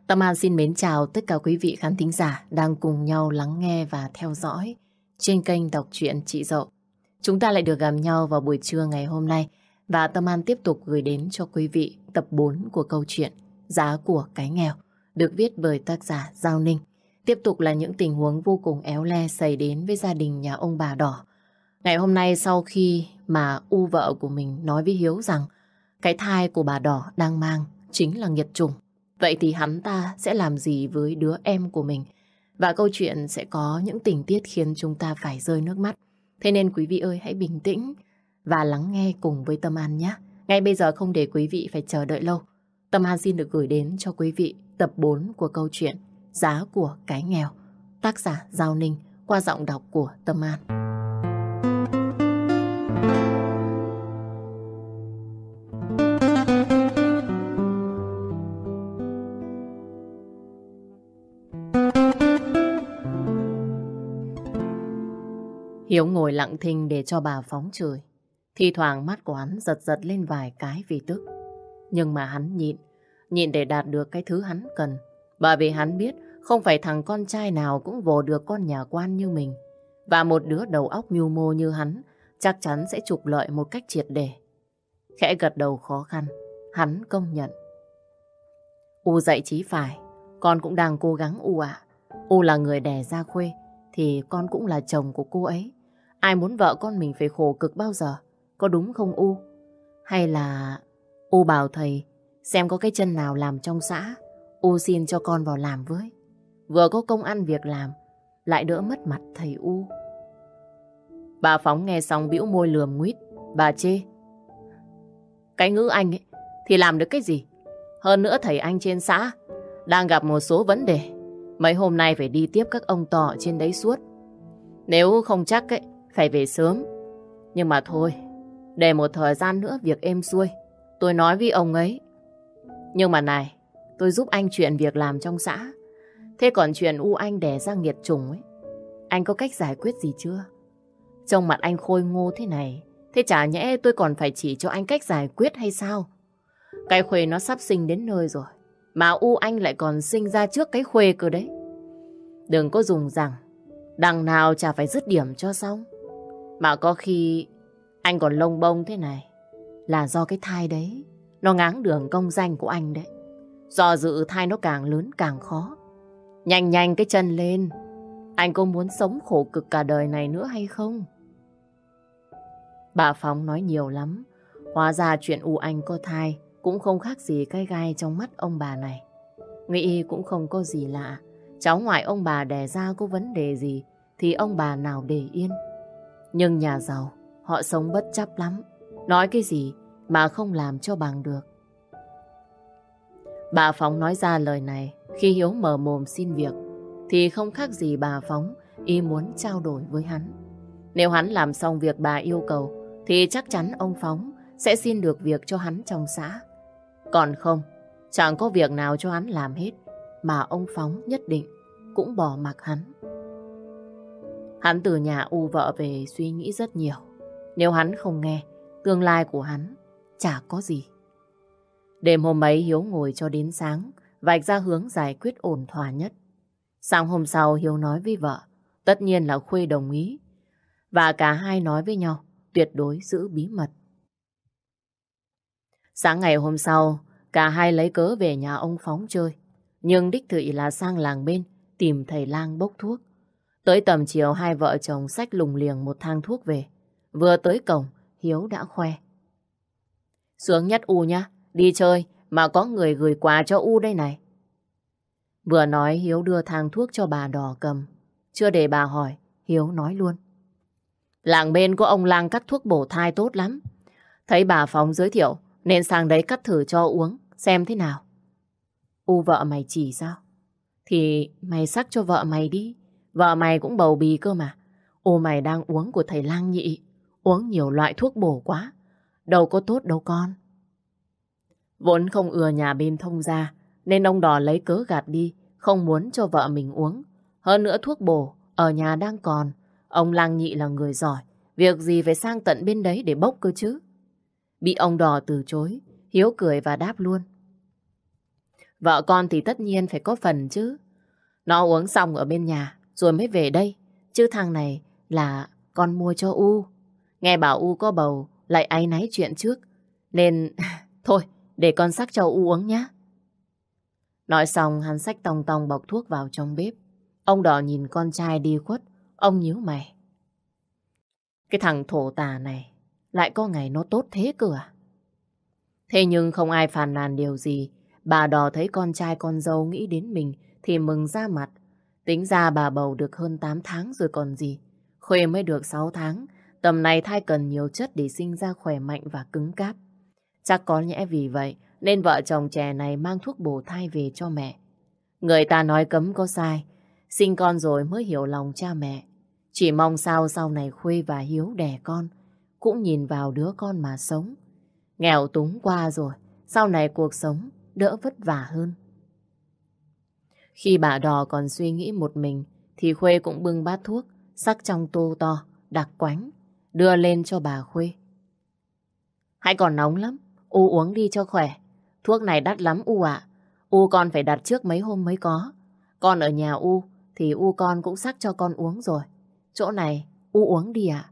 Tâm An xin mến chào tất cả quý vị khán thính giả đang cùng nhau lắng nghe và theo dõi trên kênh đọc truyện Chị Dậu. Chúng ta lại được gặp nhau vào buổi trưa ngày hôm nay và Tâm An tiếp tục gửi đến cho quý vị tập 4 của câu chuyện Giá của cái nghèo được viết bởi tác giả Giao Ninh. Tiếp tục là những tình huống vô cùng éo le xảy đến với gia đình nhà ông bà Đỏ. Ngày hôm nay sau khi mà U vợ của mình nói với Hiếu rằng cái thai của bà Đỏ đang mang chính là nghiệt chủng. Vậy thì hắn ta sẽ làm gì với đứa em của mình? Và câu chuyện sẽ có những tình tiết khiến chúng ta phải rơi nước mắt. Thế nên quý vị ơi hãy bình tĩnh và lắng nghe cùng với Tâm An nhé. Ngay bây giờ không để quý vị phải chờ đợi lâu. Tâm An xin được gửi đến cho quý vị tập 4 của câu chuyện Giá của cái nghèo. Tác giả Giao Ninh qua giọng đọc của Tâm An. Hiếu ngồi lặng thinh để cho bà phóng chửi. Thi thoảng mắt của hắn giật giật lên vài cái vì tức. Nhưng mà hắn nhịn để đạt được cái thứ hắn cần. Bởi vì hắn biết không phải thằng con trai nào cũng vồ được con nhà quan như mình. Và một đứa đầu óc mưu mô như hắn chắc chắn sẽ trục lợi một cách triệt để. Khẽ gật đầu khó khăn, hắn công nhận. U dạy chí phải, con cũng đang cố gắng U ạ. U là người đẻ ra Khuê, thì con cũng là chồng của cô ấy. Ai muốn vợ con mình phải khổ cực bao giờ, có đúng không U? Hay là U bảo thầy xem có cái chân nào làm trong xã, U xin cho con vào làm với. Vừa có công ăn việc làm, lại đỡ mất mặt thầy U. Bà Phóng nghe xong bĩu môi lườm nguýt, bà chê. Cái ngữ anh ấy thì làm được cái gì? Hơn nữa thầy anh trên xã đang gặp một số vấn đề. Mấy hôm nay phải đi tiếp các ông tọ trên đấy suốt. Nếu không chắc ấy, phải về sớm. Nhưng mà thôi, để một thời gian nữa việc êm xuôi, tôi nói với ông ấy. Nhưng mà này, tôi giúp anh chuyện việc làm trong xã. Thế còn chuyện U anh đẻ ra nghiệt chủng ấy, anh có cách giải quyết gì chưa? Trông mặt anh khôi ngô thế này, thế chả nhẽ tôi còn phải chỉ cho anh cách giải quyết hay sao? Cái Khuê nó sắp sinh đến nơi rồi, mà U anh lại còn sinh ra trước cái Khuê cơ đấy. Đừng có dùng rằng đằng nào chả phải dứt điểm cho xong. Mà có khi anh còn lông bông thế này là do cái thai đấy nó ngáng đường công danh của anh đấy. Do dự thai nó càng lớn càng khó. Nhanh nhanh cái chân lên. Anh có muốn sống khổ cực cả đời này nữa hay không? Bà Phong nói nhiều lắm. Hóa ra chuyện U anh có thai cũng không khác gì cái gai trong mắt ông bà này. Nghĩ cũng không có gì lạ. Cháu ngoại ông bà đẻ ra có vấn đề gì thì ông bà nào để yên. Nhưng nhà giàu họ sống bất chấp lắm. Nói cái gì mà không làm cho bằng được. Bà Phóng nói ra lời này khi Hiếu mở mồm xin việc thì không khác gì bà Phóng ý muốn trao đổi với hắn. Nếu hắn làm xong việc bà yêu cầu thì chắc chắn ông Phóng sẽ xin được việc cho hắn trong xã. Còn không, chẳng có việc nào cho hắn làm hết mà ông Phóng nhất định cũng bỏ mặc hắn. Hắn từ nhà U vợ về suy nghĩ rất nhiều. Nếu hắn không nghe, tương lai của hắn chả có gì. Đêm hôm ấy Hiếu ngồi cho đến sáng, vạch ra hướng giải quyết ổn thỏa nhất. Sáng hôm sau Hiếu nói với vợ, tất nhiên là Khuê đồng ý. Và cả hai nói với nhau, tuyệt đối giữ bí mật. Sáng ngày hôm sau, cả hai lấy cớ về nhà ông Phóng chơi. Nhưng đích thị là sang làng bên, tìm thầy lang bốc thuốc. Tới tầm chiều hai vợ chồng xách lùng liềng một thang thuốc về. Vừa tới cổng, Hiếu đã khoe. Sướng nhất U nhá, đi chơi mà có người gửi quà cho U đây này. Vừa nói Hiếu đưa thang thuốc cho bà Đỏ cầm. Chưa để bà hỏi, Hiếu nói luôn. Làng bên có ông lang cắt thuốc bổ thai tốt lắm. Thấy bà Phóng giới thiệu nên sang đấy cắt thử cho uống, xem thế nào. U vợ mày chỉ sao? Thì mày xắc cho vợ mày đi. Vợ mày cũng bầu bì cơ mà. U mày đang uống của thầy lang nhị. Uống nhiều loại thuốc bổ quá. Đâu có tốt đâu con. Vốn không ưa nhà bên thông gia nên ông Đỏ lấy cớ gạt đi, không muốn cho vợ mình uống. Hơn nữa thuốc bổ ở nhà đang còn. Ông lang nhị là người giỏi, việc gì phải sang tận bên đấy để bốc cơ chứ. Bị ông Đỏ từ chối, Hiếu cười và đáp luôn. Vợ con thì tất nhiên phải có phần chứ. Nó uống xong ở bên nhà rồi mới về đây. Chứ thằng này là con mua cho U. Nghe bảo U có bầu lại áy náy chuyện trước. Nên thôi để con xắc cho U uống nhé. Nói xong hắn xách tòng tòng bọc thuốc vào trong bếp. Ông Đỏ nhìn con trai đi khuất. Ông nhíu mày. Cái thằng thổ tả này lại có ngày nó tốt thế cơ à? Thế nhưng không ai phàn nàn điều gì. Bà Đỏ thấy con trai con dâu nghĩ đến mình thì mừng ra mặt. Tính ra bà bầu được hơn 8 tháng rồi còn gì. Khuê mới được 6 tháng. Tầm này thai cần nhiều chất để sinh ra khỏe mạnh và cứng cáp. Chắc có lẽ vì vậy nên vợ chồng trẻ này mang thuốc bổ thai về cho mẹ. Người ta nói cấm có sai. Sinh con rồi mới hiểu lòng cha mẹ. Chỉ mong sao sau này Khuê và Hiếu đẻ con cũng nhìn vào đứa con mà sống. Nghèo túng qua rồi, sau này cuộc sống đỡ vất vả hơn. Khi bà Đò còn suy nghĩ một mình, thì Khuê cũng bưng bát thuốc, sắc trong tô to, đặc quánh, đưa lên cho bà Khuê. Hãy còn nóng lắm, U uống đi cho khỏe. Thuốc này đắt lắm U ạ. U con phải đặt trước mấy hôm mới có. Con ở nhà U, thì U con cũng sắc cho con uống rồi. Chỗ này, U uống đi ạ.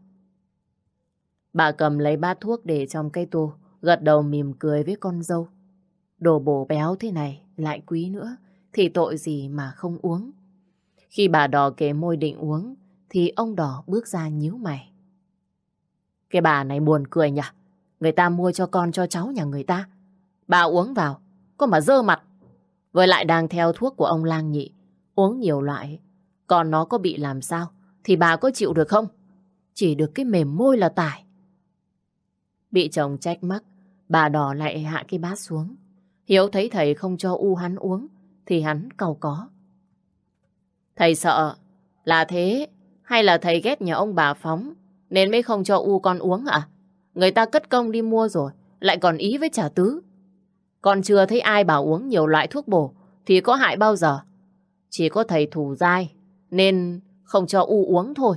Bà cầm lấy bát thuốc để trong cây tô, gật đầu mỉm cười với con dâu. Đồ bổ béo thế này, lại quý nữa, thì tội gì mà không uống. Khi bà Đò kề môi định uống, thì ông Đỏ bước ra nhíu mày. Cái bà này buồn cười nhỉ? Người ta mua cho con cho cháu nhà người ta. Bà uống vào, có mà dơ mặt. Với lại đang theo thuốc của ông Lang Nhị, uống nhiều loại. Còn nó có bị làm sao, thì bà có chịu được không? Chỉ được cái mềm môi là tải. Bị chồng trách mắc, bà Đỏ lại hạ cái bát xuống. Hiếu thấy thầy không cho U hắn uống, thì hắn cau có. Thầy sợ là thế, hay là thầy ghét nhà ông bà Phóng, nên mới không cho U con uống à? Người ta cất công đi mua rồi, lại còn ý với trả tứ. Còn chưa thấy ai bảo uống nhiều loại thuốc bổ, thì có hại bao giờ. Chỉ có thầy thủ dai, nên không cho U uống thôi.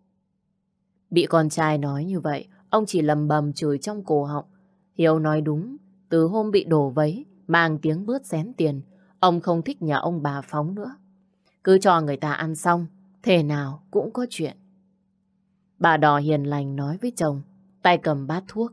Bị con trai nói như vậy, ông chỉ lầm bầm chửi trong cổ họng. Hiếu nói đúng, từ hôm bị đổ vấy, mang tiếng bớt xén tiền, ông không thích nhà ông bà Phóng nữa. Cứ cho người ta ăn xong, thể nào cũng có chuyện. Bà Đỏ hiền lành nói với chồng, tay cầm bát thuốc.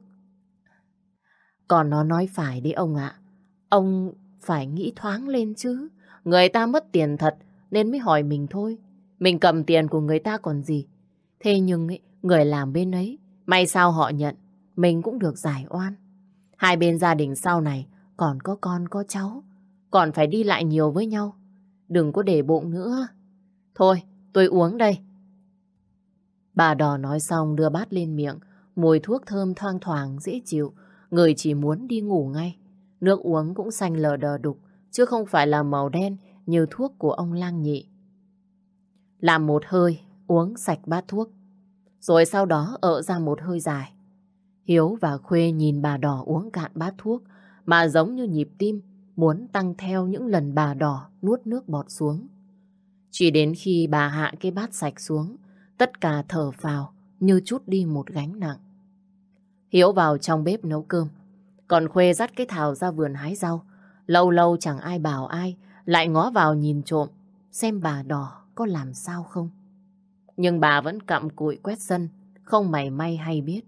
Còn nó nói phải đấy ông ạ. Ông phải nghĩ thoáng lên chứ. Người ta mất tiền thật nên mới hỏi mình thôi. Mình cầm tiền của người ta còn gì. Thế nhưng người làm bên ấy, may sao họ nhận, mình cũng được giải oan. Hai bên gia đình sau này còn có con có cháu, còn phải đi lại nhiều với nhau. Đừng có để bụng nữa. Thôi, tôi uống đây. Bà Đỏ nói xong đưa bát lên miệng, mùi thuốc thơm thoang thoảng dễ chịu, người chỉ muốn đi ngủ ngay. Nước uống cũng xanh lờ đờ đục, chứ không phải là màu đen như thuốc của ông Lang Nhị. Làm một hơi, uống sạch bát thuốc, rồi sau đó ợ ra một hơi dài. Hiếu và Khuê nhìn bà Đỏ uống cạn bát thuốc, mà giống như nhịp tim muốn tăng theo những lần bà Đỏ nuốt nước bọt xuống. Chỉ đến khi bà hạ cái bát sạch xuống, tất cả thở phào như trút đi một gánh nặng. Hiếu vào trong bếp nấu cơm, còn Khuê dắt cái thào ra vườn hái rau. Lâu lâu chẳng ai bảo ai, lại ngó vào nhìn trộm, xem bà Đỏ có làm sao không. Nhưng bà vẫn cặm cụi quét sân, không mảy may hay biết.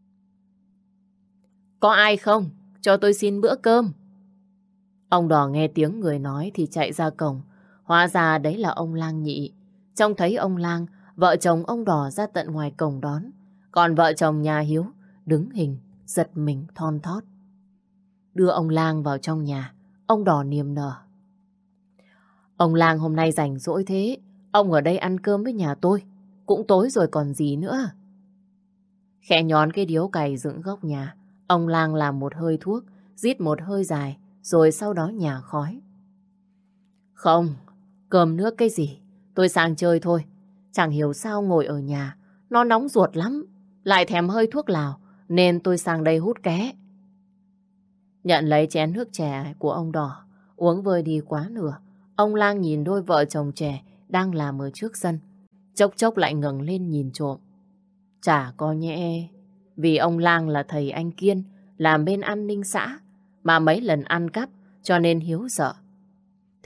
Có ai không? Cho tôi xin bữa cơm. Ông Đỏ nghe tiếng người nói thì chạy ra cổng. Hóa ra đấy là ông Lang Nhị. Trông thấy ông Lang, vợ chồng ông Đỏ ra tận ngoài cổng đón. Còn vợ chồng nhà Hiếu đứng hình, giật mình thon thót. Đưa ông Lang vào trong nhà, ông Đỏ niềm nở. Ông Lang hôm nay rảnh rỗi thế, ông ở đây ăn cơm với nhà tôi. Cũng tối rồi còn gì nữa. Khẽ nhón cái điếu cày dựng góc nhà, ông Lang làm một hơi thuốc, rít một hơi dài, rồi sau đó nhả khói. Không, cơm nước cái gì, tôi sang chơi thôi. Chẳng hiểu sao ngồi ở nhà, nó nóng ruột lắm, lại thèm hơi thuốc lào, nên tôi sang đây hút ké. Nhận lấy chén nước chè của ông Đỏ, uống vơi đi quá nửa. Ông Lang nhìn đôi vợ chồng trẻ đang làm ở trước sân, chốc chốc lại ngẩng lên nhìn trộm. Chả có nhẽ vì ông Lang là thầy anh Kiên, làm bên an ninh xã, mà mấy lần ăn cắp cho nên Hiếu sợ.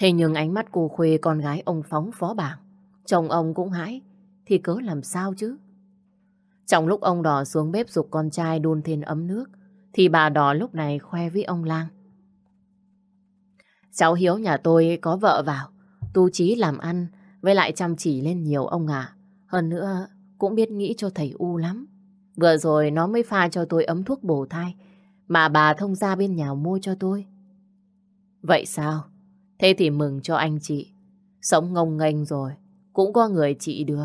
Thế nhưng ánh mắt cô Khuê, con gái ông Phóng phó bảng, chồng ông cũng hãi, thì cớ làm sao chứ? Trong lúc ông Đỏ xuống bếp giục con trai đun thêm ấm nước, thì bà Đỏ lúc này khoe với ông Lang. Cháu Hiếu nhà tôi có vợ vào, tu chí làm ăn, với lại chăm chỉ lên nhiều ông ạ. Hơn nữa, cũng biết nghĩ cho thầy U lắm. Vừa rồi nó mới pha cho tôi ấm thuốc bổ thai, mà bà thông gia bên nhà mua cho tôi. Vậy sao? Thế thì mừng cho anh chị. Sống ngông nghênh rồi, cũng có người trị được.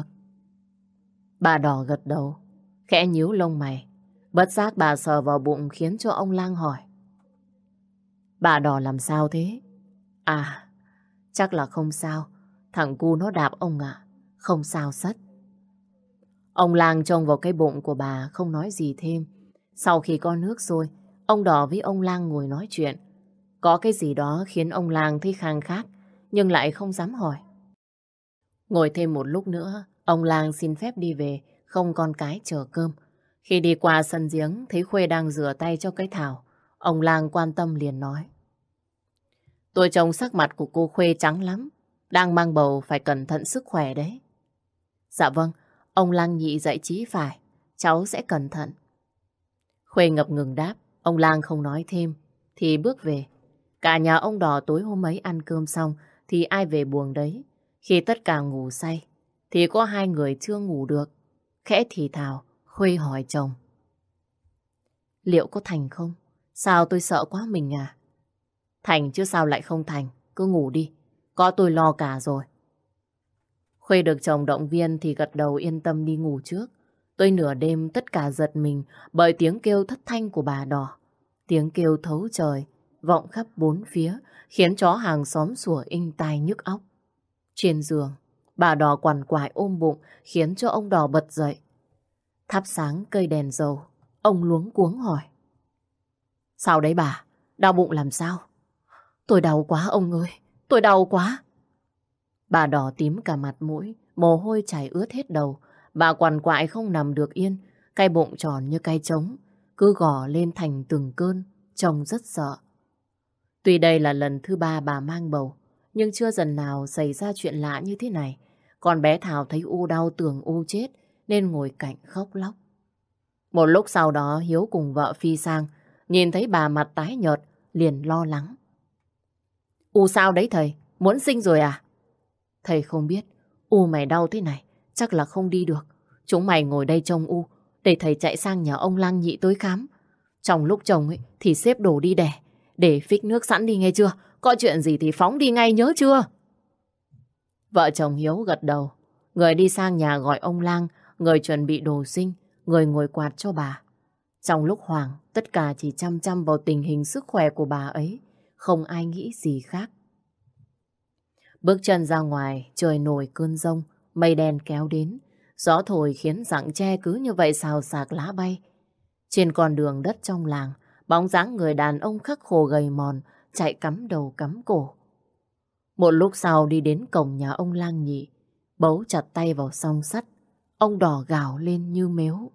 Bà Đỏ gật đầu, khẽ nhíu lông mày. Bất giác bà sờ vào bụng khiến cho ông Lang hỏi. Bà Đỏ làm sao thế? À, chắc là không sao. Thằng cu nó đạp ông ạ. Không sao sất. Ông Lang trông vào cái bụng của bà không nói gì thêm. Sau khi có nước sôi, ông Đỏ với ông Lang ngồi nói chuyện. Có cái gì đó khiến ông Lang thấy khang khác, nhưng lại không dám hỏi. Ngồi thêm một lúc nữa, ông Lang xin phép đi về, không con cái chờ cơm. Khi đi qua sân giếng, thấy Khuê đang rửa tay cho cái thảo. Ông Lang quan tâm liền nói. Tôi trông sắc mặt của cô Khuê trắng lắm. Đang mang bầu phải cẩn thận sức khỏe đấy. Dạ vâng, ông Lang nhị dạy chí phải. Cháu sẽ cẩn thận. Khuê ngập ngừng đáp. Ông Lang không nói thêm, thì bước về. Cả nhà ông Đỏ tối hôm ấy ăn cơm xong thì ai về buồng đấy. Khi tất cả ngủ say thì có hai người chưa ngủ được. Khẽ thì thào, Khuê hỏi chồng. Liệu có thành không? Sao tôi sợ quá mình à? Thành chứ sao lại không thành. Cứ ngủ đi, có tôi lo cả rồi. Khuê được chồng động viên thì gật đầu yên tâm đi ngủ trước. Tới nửa đêm tất cả giật mình bởi tiếng kêu thất thanh của bà Đỏ. Tiếng kêu thấu trời, vọng khắp bốn phía, khiến chó hàng xóm sủa inh tai nhức óc. Trên giường, bà Đỏ quằn quại ôm bụng, khiến cho ông Đỏ bật dậy. Thắp sáng cây đèn dầu, ông luống cuống hỏi. Sao đấy bà? Đau bụng làm sao? Tôi đau quá ông ơi, tôi đau quá. Bà Đỏ tím cả mặt mũi, mồ hôi chảy ướt hết đầu. Bà quằn quại không nằm được yên, cái bụng tròn như cái trống, cứ gò lên thành từng cơn, trông rất sợ. Tuy đây là lần thứ 3 bà mang bầu, nhưng chưa dần nào xảy ra chuyện lạ như thế này. Còn bé Thảo thấy U đau tưởng U chết, nên ngồi cạnh khóc lóc. Một lúc sau đó Hiếu cùng vợ phi sang, nhìn thấy bà mặt tái nhợt, liền lo lắng. U sao đấy thầy? Muốn sinh rồi à? Thầy không biết. U mày đau thế này, chắc là không đi được. Chúng mày ngồi đây trông U, để thầy chạy sang nhà ông Lang nhị tới khám. Trong lúc trông ấy, thì xếp đồ đi đẻ, để phích nước sẵn đi nghe chưa? Có chuyện gì thì phóng đi ngay nhớ chưa? Vợ chồng Hiếu gật đầu. Người đi sang nhà gọi ông Lang, người chuẩn bị đồ sinh, người ngồi quạt cho bà. Trong lúc hoảng, tất cả chỉ chăm chăm vào tình hình sức khỏe của bà ấy. Không ai nghĩ gì khác. Bước chân ra ngoài, trời nổi cơn giông, mây đen kéo đến. Gió thổi khiến rặng tre cứ như vậy xào xạc lá bay. Trên con đường đất trong làng, bóng dáng người đàn ông khắc khổ gầy mòn, chạy cắm đầu cắm cổ. Một lúc sau đi đến cổng nhà ông Lang nhị, bấu chặt tay vào song sắt. Ông Đỏ gào lên như mếu.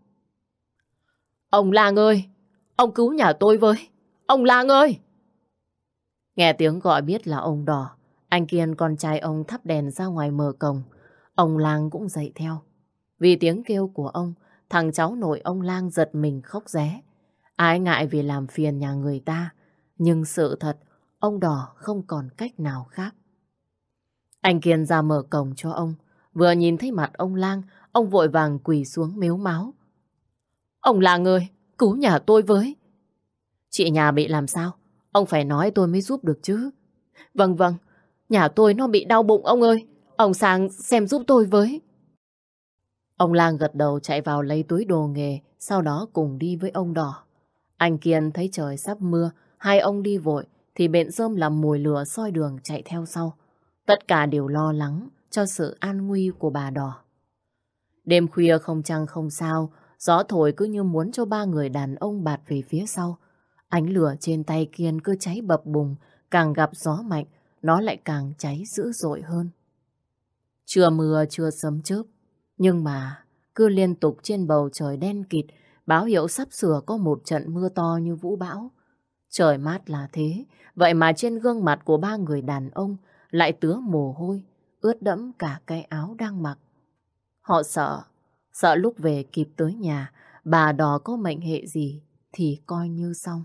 Ông Lang ơi! Ông cứu nhà tôi với! Ông Lang ơi! Nghe tiếng gọi biết là ông Đỏ. Anh Kiên con trai ông thắp đèn ra ngoài mở cổng. Ông Lang cũng dậy theo. Vì tiếng kêu của ông, thằng cháu nội ông Lang giật mình khóc ré. Ái ngại vì làm phiền nhà người ta. Nhưng sự thật, ông Đỏ không còn cách nào khác. Anh Kiên ra mở cổng cho ông. Vừa nhìn thấy mặt ông Lang, ông vội vàng quỳ xuống mếu máo. Ông Lang ơi, cứu nhà tôi với! Chị nhà bị làm sao? Ông phải nói tôi mới giúp được chứ. Vâng vâng, nhà tôi nó bị đau bụng ông ơi. Ông sang xem giúp tôi với. Ông Lang gật đầu chạy vào lấy túi đồ nghề, sau đó cùng đi với ông Đỏ. Anh Kiên thấy trời sắp mưa, hai ông đi vội, thì bện rơm làm mồi lửa soi đường chạy theo sau. Tất cả đều lo lắng cho sự an nguy của bà Đỏ. Đêm khuya không trăng không sao, gió thổi cứ như muốn cho ba người đàn ông bạt về phía sau. Ánh lửa trên tay Kiên cứ cháy bập bùng, càng gặp gió mạnh, nó lại càng cháy dữ dội hơn. Chưa mưa, chưa sấm chớp, nhưng mà cứ liên tục trên bầu trời đen kịt, báo hiệu sắp sửa có một trận mưa to như vũ bão. Trời mát là thế, vậy mà trên gương mặt của ba người đàn ông lại tứa mồ hôi, ướt đẫm cả cái áo đang mặc. Họ sợ lúc về kịp tới nhà, bà Đò có mệnh hệ gì thì coi như xong.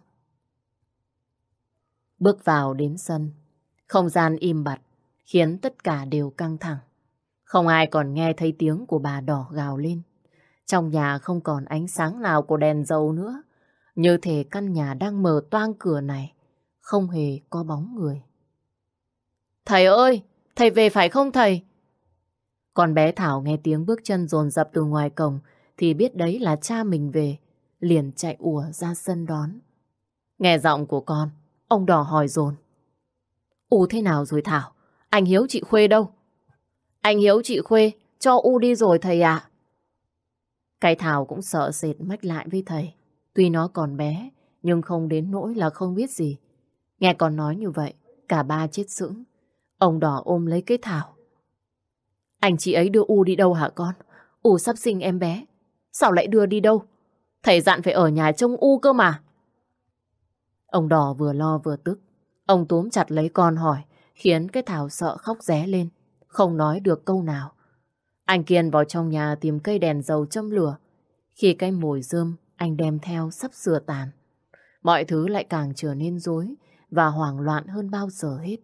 Bước vào đến sân, không gian im bặt, khiến tất cả đều căng thẳng. Không ai còn nghe thấy tiếng của bà Đỏ gào lên. Trong nhà không còn ánh sáng nào của đèn dầu nữa. Như thể căn nhà đang mở toang cửa này, không hề có bóng người. Thầy ơi, thầy về phải không thầy? Con bé Thảo nghe tiếng bước chân dồn dập từ ngoài cổng thì biết đấy là cha mình về, liền chạy ùa ra sân đón. Nghe giọng của con, ông Đỏ hỏi dồn. U thế nào rồi Thảo? Anh Hiếu chị Khuê đâu? Anh Hiếu chị Khuê cho U đi rồi thầy ạ. Cái Thảo cũng sợ sệt mách lại với thầy. Tuy nó còn bé, nhưng không đến nỗi là không biết gì. Nghe con nói như vậy, cả ba chết sững. Ông Đỏ ôm lấy cái Thảo. Anh chị ấy đưa U đi đâu hả con? U sắp sinh em bé. Sao lại đưa đi đâu? Thầy dặn phải ở nhà trông U cơ mà. Ông Đỏ vừa lo vừa tức. Ông túm chặt lấy con hỏi, khiến cái Thảo sợ khóc ré lên, không nói được câu nào. Anh Kiên vào trong nhà tìm cây đèn dầu châm lửa. Khi cái mồi rơm anh đem theo sắp sửa tàn, mọi thứ lại càng trở nên rối và hoảng loạn hơn bao giờ hết.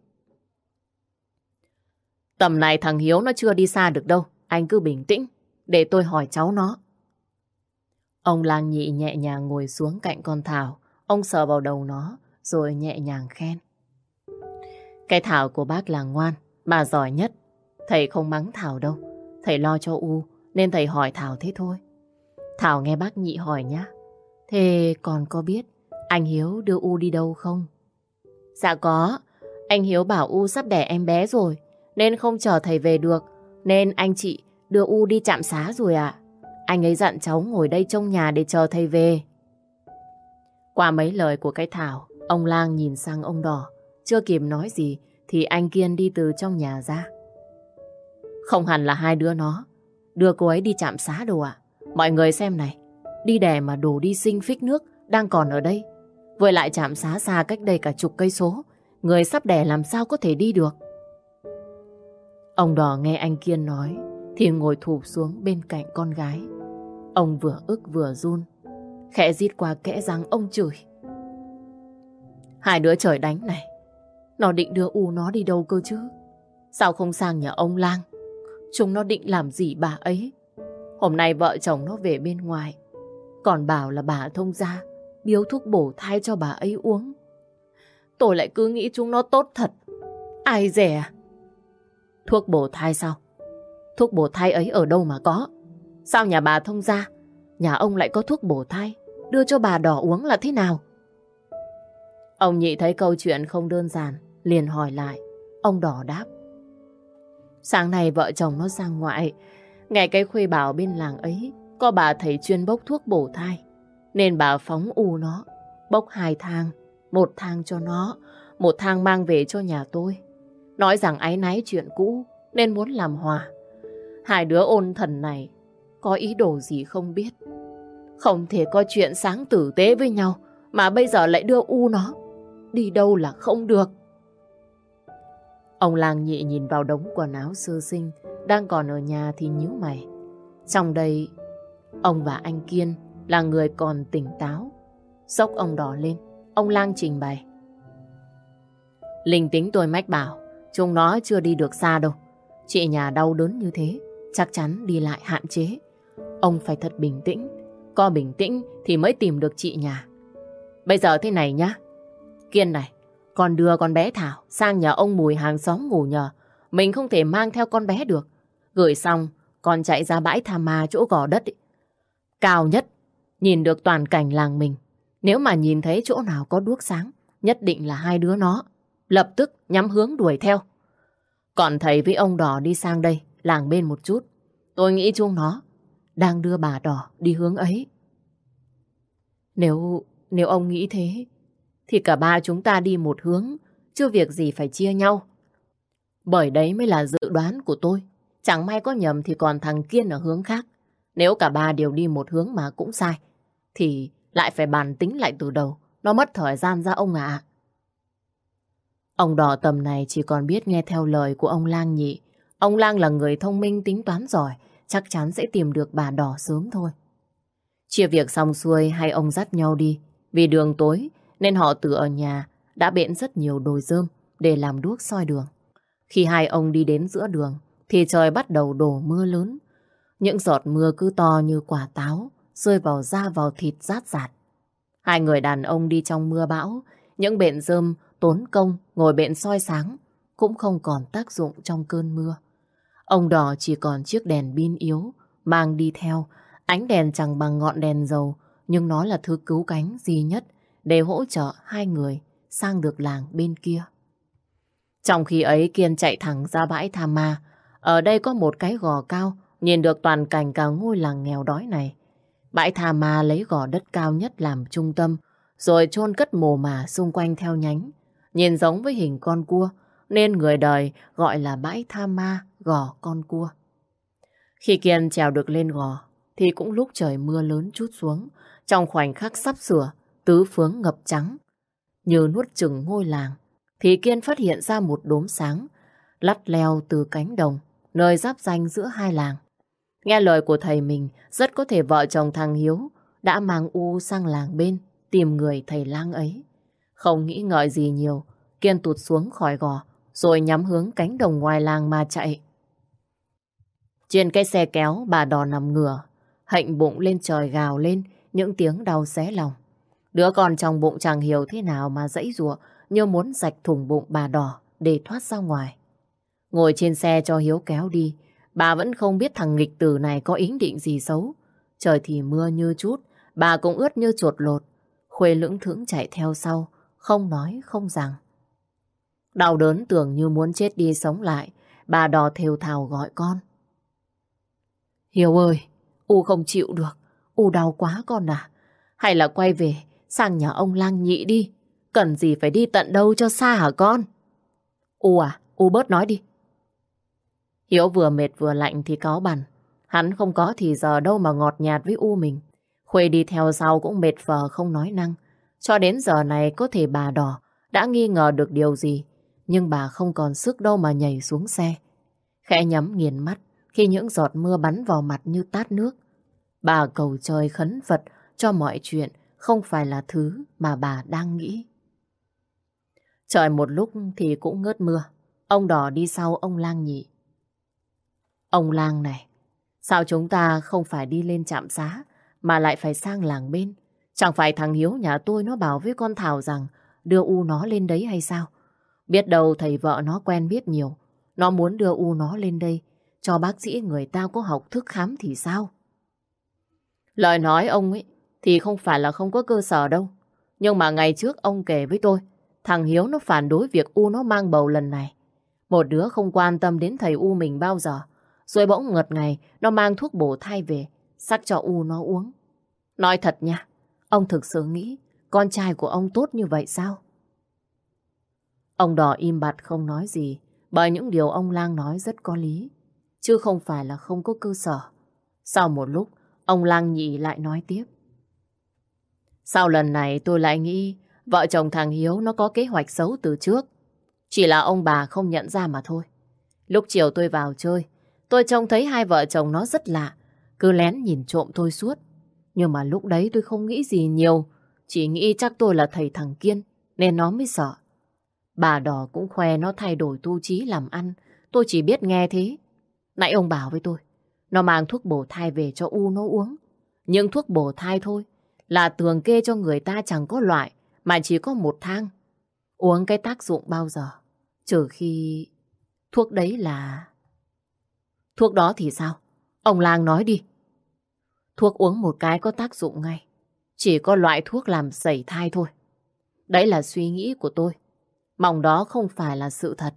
Tầm này thằng Hiếu nó chưa đi xa được đâu. Anh cứ bình tĩnh, để tôi hỏi cháu nó. Ông Lang Nhị nhẹ nhàng ngồi xuống cạnh con Thảo. Ông sờ vào đầu nó, rồi nhẹ nhàng khen. Cái Thảo của bác là ngoan, mà giỏi nhất. Thầy không mắng Thảo đâu. Thầy lo cho U, nên thầy hỏi Thảo thế thôi. Thảo nghe bác Nhị hỏi nhá. Thế còn có biết anh Hiếu đưa U đi đâu không? Dạ có. Anh Hiếu bảo U sắp đẻ em bé rồi, nên không chờ thầy về được, nên anh chị đưa U đi trạm xá rồi ạ. Anh ấy dặn cháu ngồi đây trong nhà để chờ thầy về. Qua mấy lời của cái Thảo, ông Lang nhìn sang ông Đỏ. Chưa kịp nói gì thì anh Kiên đi từ trong nhà ra. Không hẳn là hai đứa nó đưa cô ấy đi trạm xá đâu ạ. Mọi người xem này, đi đẻ mà đổ đi sinh phích nước đang còn ở đây. Với lại trạm xá xa cách đây cả chục cây số, người sắp đẻ làm sao có thể đi được. Ông Đỏ nghe anh Kiên nói thì ngồi thụp xuống bên cạnh con gái. Ông vừa ức vừa run, khẽ rít qua kẽ răng ông chửi. Hai đứa trời đánh này, nó định đưa U nó đi đâu cơ chứ? Sao không sang nhà ông Lang? Chúng nó định làm gì bà ấy? Hôm nay vợ chồng nó về bên ngoài, còn bảo là bà thông gia biếu thuốc bổ thai cho bà ấy uống. Tôi lại cứ nghĩ chúng nó tốt thật. Ai dè. Thuốc bổ thai sao? Thuốc bổ thai ấy ở đâu mà có? Sao nhà bà thông gia, nhà ông lại có thuốc bổ thai đưa cho bà Đỏ uống là thế nào? Ông Nhị thấy câu chuyện không đơn giản, liền hỏi lại. Ông Đỏ đáp. Sáng nay vợ chồng nó sang ngoại, nghe cái Khuê bảo bên làng ấy có bà thầy chuyên bốc thuốc bổ thai, nên bà phóng U nó, bốc 2 thang, 1 thang cho nó, 1 thang mang về cho nhà tôi. Nói rằng áy náy chuyện cũ nên muốn làm hòa. Hai đứa ôn thần này có ý đồ gì không biết. Không thể có chuyện sáng tử tế với nhau mà bây giờ lại đưa U nó đi đâu là không được. Ông Lang Nhị nhìn vào đống quần áo sơ sinh đang còn ở nhà thì nhíu mày. Trong đây, ông và anh Kiên là người còn tỉnh táo. Xốc ông Đỏ lên, ông Lang trình bày. Linh tính tôi mách bảo, chúng nó chưa đi được xa đâu. Chị nhà đau đớn như thế, chắc chắn đi lại hạn chế. Ông phải thật bình tĩnh, có bình tĩnh thì mới tìm được chị nhà. Bây giờ thế này nhá, Kiên này, con đưa con bé Thảo sang nhà ông Mùi hàng xóm ngủ nhờ. Mình không thể mang theo con bé được. Gửi xong, con chạy ra bãi Tha Ma chỗ gò đất ấy. Cao nhất, nhìn được toàn cảnh làng mình. Nếu mà nhìn thấy chỗ nào có đuốc sáng, nhất định là hai đứa nó. Lập tức nhắm hướng đuổi theo. Còn thầy với ông Đỏ đi sang đây, làng bên một chút. Tôi nghĩ chúng nó đang đưa bà Đỏ đi hướng ấy. Nếu ông nghĩ thế, thì cả ba chúng ta đi một hướng, chứ việc gì phải chia nhau. Bởi đấy mới là dự đoán của tôi. Chẳng may có nhầm thì còn thằng Kiên ở hướng khác. Nếu cả ba đều đi một hướng mà cũng sai, thì lại phải bàn tính lại từ đầu. Nó mất thời gian ra ông ạ. Ông Đỏ tầm này chỉ còn biết nghe theo lời của ông Lang nhị. Ông Lang là người thông minh tính toán giỏi, chắc chắn sẽ tìm được bà Đỏ sớm thôi. Chia việc xong xuôi, hai ông dắt nhau đi. Vì đường tối nên họ từ ở nhà đã bện rất nhiều đồi rơm để làm đuốc soi đường. Khi hai ông đi đến giữa đường thì trời bắt đầu đổ mưa lớn. Những giọt mưa cứ to như quả táo rơi vào da vào thịt rát rạt. Hai người đàn ông đi trong mưa bão, những bện rơm tốn công ngồi bện soi sáng cũng không còn tác dụng trong cơn mưa. Ông Đỏ chỉ còn chiếc đèn pin yếu mang đi theo. Ánh đèn chẳng bằng ngọn đèn dầu, nhưng nó là thứ cứu cánh duy nhất để hỗ trợ hai người sang được làng bên kia. Trong khi ấy Kiên chạy thẳng ra bãi Tha Ma. Ở đây có một cái gò cao, nhìn được toàn cảnh cả ngôi làng nghèo đói này. Bãi Tha Ma lấy gò đất cao nhất làm trung tâm, rồi chôn cất mồ mả xung quanh theo nhánh. Nhìn giống với hình con cua, nên người đời gọi là bãi Tha Ma, gò con cua. Khi Kiên trèo được lên gò, thì cũng lúc trời mưa lớn trút xuống. Trong khoảnh khắc sắp sửa, tứ phương ngập trắng, như nuốt chửng ngôi làng, thì Kiên phát hiện ra một đốm sáng lắt leo từ cánh đồng, nơi giáp ranh giữa hai làng. Nghe lời của thầy mình, rất có thể vợ chồng thằng Hiếu đã mang U sang làng bên tìm người thầy lang ấy. Không nghĩ ngợi gì nhiều, Kiên tụt xuống khỏi gò, rồi nhắm hướng cánh đồng ngoài làng mà chạy. Trên cái xe kéo, bà Đò nằm ngửa, hạnh bụng lên trời gào lên những tiếng đau xé lòng. Đứa con trong bụng chẳng hiểu thế nào mà giãy giụa như muốn rạch thủng bụng bà Đò để thoát ra ngoài. Ngồi trên xe cho Hiếu kéo đi, bà vẫn không biết thằng nghịch tử này có ý định gì xấu. Trời thì mưa như trút, bà cũng ướt như chuột lột. Khuê lững thững chạy theo sau, không nói không rằng. Đau đớn tưởng như muốn chết đi sống lại, bà Đò thều thào gọi con. Hiếu ơi, U không chịu được, U đau quá con à. Hay là quay về, sang nhà ông Lang nhị đi. Cần gì phải đi tận đâu cho xa hả con? U à, U bớt nói đi. Hiếu vừa mệt vừa lạnh thì cáu bằn. Hắn không có thì giờ đâu mà ngọt nhạt với U mình. Khuê đi theo sau cũng mệt phờ không nói năng. Cho đến giờ này có thể bà Đỏ đã nghi ngờ được điều gì, nhưng bà không còn sức đâu mà nhảy xuống xe. Khẽ nhắm nghiền mắt khi những giọt mưa bắn vào mặt như tát nước. Bà cầu trời khấn Phật cho mọi chuyện không phải là thứ mà bà đang nghĩ. Trời một lúc thì cũng ngớt mưa. Ông Đỏ đi sau ông Lang nhị. Ông Lang này, sao chúng ta không phải đi lên trạm xá mà lại phải sang làng bên? Chẳng phải thằng Hiếu nhà tôi nó bảo với con Thảo rằng đưa U nó lên đấy hay sao? Biết đâu thầy vợ nó quen biết nhiều. Nó muốn đưa U nó lên đây cho bác sĩ người ta có học thức khám thì sao? Lời nói ông ấy thì không phải là không có cơ sở đâu. Nhưng mà ngày trước ông kể với tôi, thằng Hiếu nó phản đối việc U nó mang bầu lần này. Một đứa không quan tâm đến thầy U mình bao giờ. Rồi bỗng ngật ngày nó mang thuốc bổ thai về, sắc cho U nó uống. Nói thật nha, ông thực sự nghĩ con trai của ông tốt như vậy sao? Ông Đỏ im bặt không nói gì, bởi những điều ông Lang nói rất có lý, chứ không phải là không có cơ sở. Sau một lúc, ông Lang nhị lại nói tiếp. Sau lần này tôi lại nghĩ vợ chồng thằng Hiếu nó có kế hoạch xấu từ trước. Chỉ là ông bà không nhận ra mà thôi. Lúc chiều tôi vào chơi, tôi trông thấy hai vợ chồng nó rất lạ, cứ lén nhìn trộm tôi suốt. Nhưng mà lúc đấy tôi không nghĩ gì nhiều, chỉ nghĩ chắc tôi là thầy thằng Kiên, nên nó mới sợ. Bà Đỏ cũng khoe nó thay đổi tu chí làm ăn, tôi chỉ biết nghe thế. Nãy ông bảo với tôi, nó mang thuốc bổ thai về cho U nó uống. Nhưng thuốc bổ thai thôi, là tường kê cho người ta chẳng có loại, mà chỉ có một thang. Uống cái tác dụng bao giờ? Trừ khi thuốc đấy là... Thuốc đó thì sao? Ông Lang nói đi. Thuốc uống một cái có tác dụng ngay. Chỉ có loại thuốc làm sẩy thai thôi. Đấy là suy nghĩ của tôi. Mong đó không phải là sự thật.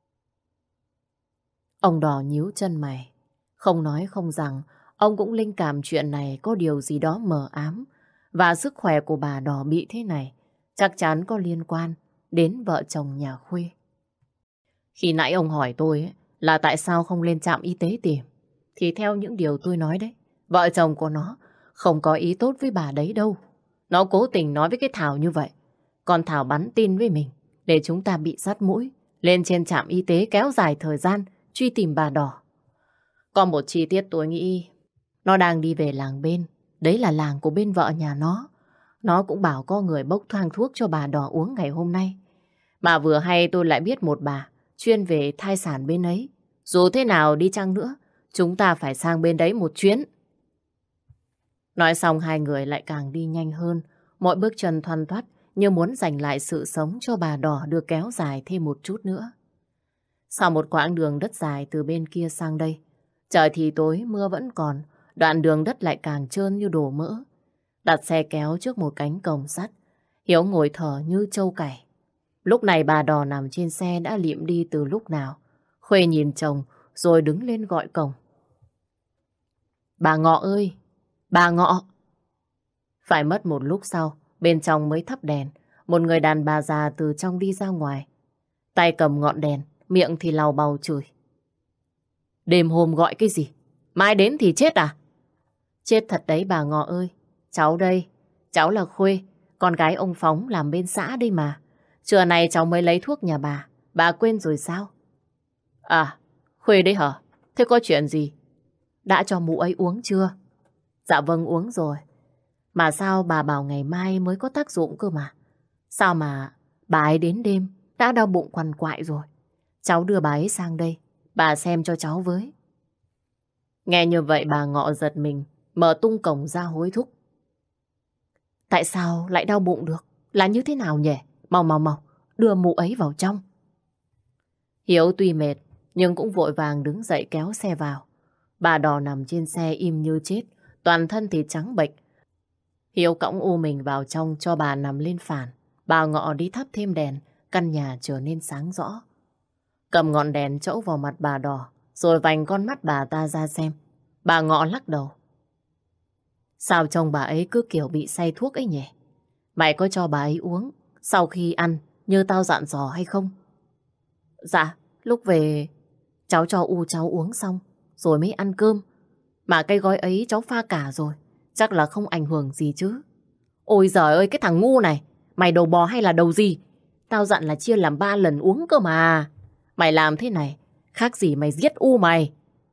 Ông Đỏ nhíu chân mày. Không nói không rằng, ông cũng linh cảm chuyện này có điều gì đó mờ ám. Và sức khỏe của bà Đỏ bị thế này chắc chắn có liên quan đến vợ chồng nhà Khuê. Khi nãy ông hỏi tôi là tại sao không lên trạm y tế tìm, thì theo những điều tôi nói đấy, vợ chồng của nó không có ý tốt với bà đấy đâu. Nó cố tình nói với cái Thảo như vậy. Còn Thảo bắn tin với mình, để chúng ta bị dắt mũi lên trên trạm y tế kéo dài thời gian truy tìm bà đỏ. Còn một chi tiết tôi nghĩ nó đang đi về làng bên. Đấy là làng của bên vợ nhà nó. Nó cũng bảo có người bốc thoang thuốc cho bà đỏ uống ngày hôm nay. Mà vừa hay tôi lại biết một bà chuyên về thai sản bên ấy. Dù thế nào đi chăng nữa, chúng ta phải sang bên đấy một chuyến. Nói xong hai người lại càng đi nhanh hơn. Mỗi bước chân thoăn thoắt như muốn giành lại sự sống cho bà đỏ được kéo dài thêm một chút nữa. Sau một quãng đường đất dài từ bên kia sang đây, trời thì tối, mưa vẫn còn, đoạn đường đất lại càng trơn như đổ mỡ. Đặt xe kéo trước một cánh cổng sắt, Hiếu ngồi thở như trâu cày. Lúc này bà đò nằm trên xe đã liệm đi từ lúc nào. Khuê nhìn chồng rồi đứng lên gọi cổng. Bà Ngọ ơi! Bà Ngọ! Phải mất một lúc sau, bên trong mới thắp đèn, một người đàn bà già từ trong đi ra ngoài. Tay cầm ngọn đèn, miệng thì làu bàu chửi. Đêm hôm gọi cái gì? Mai đến thì chết à? Chết thật đấy bà Ngọ ơi. Cháu đây, cháu là Khuê, con gái ông Phóng làm bên xã đây mà. Trưa nay cháu mới lấy thuốc nhà bà quên rồi sao? À, Khuê đấy hả? Thế có chuyện gì? Đã cho mụ ấy uống chưa? Dạ vâng uống rồi. Mà sao bà bảo ngày mai mới có tác dụng cơ mà? Sao mà bà ấy đến đêm đã đau bụng quằn quại rồi? Cháu đưa bà ấy sang đây, bà xem cho cháu với. Nghe như vậy bà Ngọ giật mình, mở tung cổng ra hối thúc. Tại sao lại đau bụng được? Là như thế nào nhỉ? Mau, đưa mụ ấy vào trong. Hiếu tuy mệt, nhưng cũng vội vàng đứng dậy kéo xe vào. Bà đò nằm trên xe im như chết, toàn thân thì trắng bệch. Hiếu cõng u mình vào trong cho bà nằm lên phản. Bà Ngọ đi thắp thêm đèn, căn nhà trở nên sáng rõ. Cầm ngọn đèn trẫu vào mặt bà đò, rồi vành con mắt bà ta ra xem. Bà Ngọ lắc đầu. Sao trông bà ấy cứ kiểu bị say thuốc ấy nhỉ? Mày có cho bà ấy uống sau khi ăn như tao dặn dò hay không? Dạ, lúc về cháu cho cháu uống xong rồi mới ăn cơm. Mà cái gói ấy cháu pha cả rồi, chắc là không ảnh hưởng gì chứ. Ôi giời ơi, cái thằng ngu này, mày đầu bò hay là đầu gì? Tao dặn là chia làm 3 lần uống cơ mà. Mày làm thế này, khác gì mày giết mày.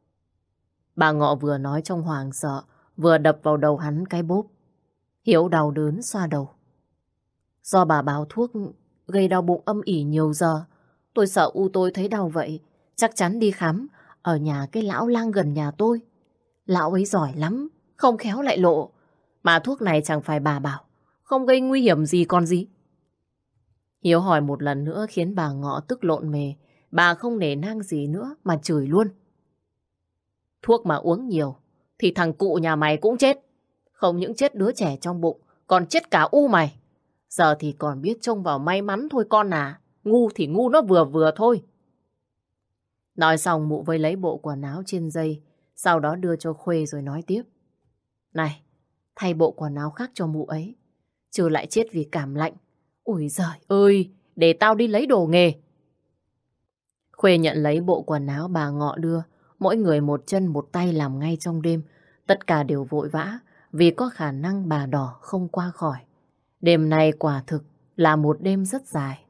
Bà Ngọ vừa nói trong hoảng sợ, vừa đập vào đầu hắn cái bốp. Hiếu đau đớn xoa đầu. Do bà báo thuốc gây đau bụng âm ỉ nhiều giờ. Tôi sợ tôi thấy đau vậy, chắc chắn đi khám ở nhà cái lão lang gần nhà tôi. Lão ấy giỏi lắm, không khéo lại lộ. Mà thuốc này chẳng phải bà bảo không gây nguy hiểm gì còn gì. Hiếu hỏi một lần nữa khiến bà Ngọ tức lộn mề. Bà không nể nang gì nữa mà chửi luôn. Thuốc mà uống nhiều thì thằng cụ nhà mày cũng chết. Không những chết đứa trẻ trong bụng, còn chết cả mày. Giờ thì còn biết trông vào may mắn thôi con à. Ngu thì ngu nó vừa vừa thôi. Nói xong mụ vây lấy bộ quần áo trên dây, sau đó đưa cho Khuê rồi nói tiếp. Này, thay bộ quần áo khác cho mụ ấy, chứ lại chết vì cảm lạnh. Ôi giời ơi, để tao đi lấy đồ nghề. Khuê nhận lấy bộ quần áo bà Ngọ đưa, mỗi người một chân một tay làm ngay trong đêm. Tất cả đều vội vã, vì có khả năng bà đỏ không qua khỏi. Đêm nay quả thực là một đêm rất dài.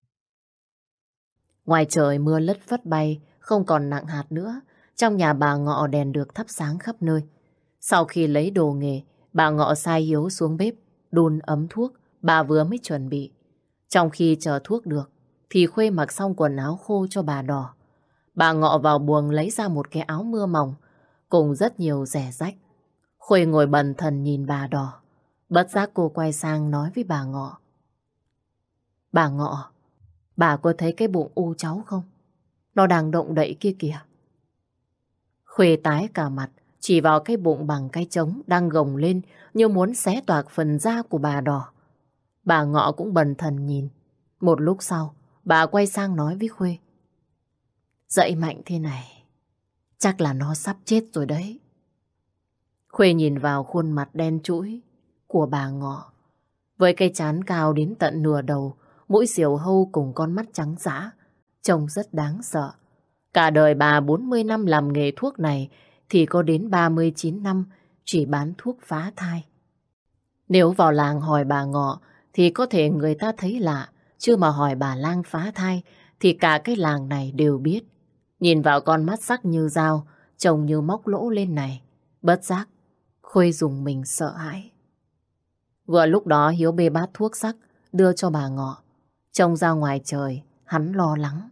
Ngoài trời mưa lất phất bay, không còn nặng hạt nữa. Trong nhà bà Ngọ đèn được thắp sáng khắp nơi. Sau khi lấy đồ nghề, bà Ngọ sai Hiếu xuống bếp, đun ấm thuốc, bà vừa mới chuẩn bị. Trong khi chờ thuốc được, thì Khuê mặc xong quần áo khô cho bà đỏ. Bà Ngọ vào buồng lấy ra một cái áo mưa mỏng, cùng rất nhiều rẻ rách. Khuê ngồi bần thần nhìn bà đỏ. Bất giác cô quay sang nói với bà Ngọ. Bà Ngọ, bà có thấy cái bụng cháu không? Nó đang động đậy kia kìa. Khuê tái cả mặt, chỉ vào cái bụng bằng cái trống đang gồng lên như muốn xé toạc phần da của bà đỏ. Bà Ngọ cũng bần thần nhìn. Một lúc sau, bà quay sang nói với Khuê. Dậy mạnh thế này, chắc là nó sắp chết rồi đấy. Khuê nhìn vào khuôn mặt đen trũi của bà Ngọ, với cây trán cao đến tận nửa đầu, mũi diều hâu cùng con mắt trắng dã, trông rất đáng sợ. Cả đời bà 40 năm làm nghề thuốc này thì có đến 39 năm chỉ bán thuốc phá thai. Nếu vào làng hỏi bà Ngọ thì có thể người ta thấy lạ, chứ mà hỏi bà lang phá thai thì cả cái làng này đều biết. Nhìn vào con mắt sắc như dao, trông như móc lỗ lên này, bất giác Khuê dùng mình sợ hãi. Vừa lúc đó Hiếu bê bát thuốc sắc đưa cho bà Ngọ. Trông ra ngoài trời, hắn lo lắng.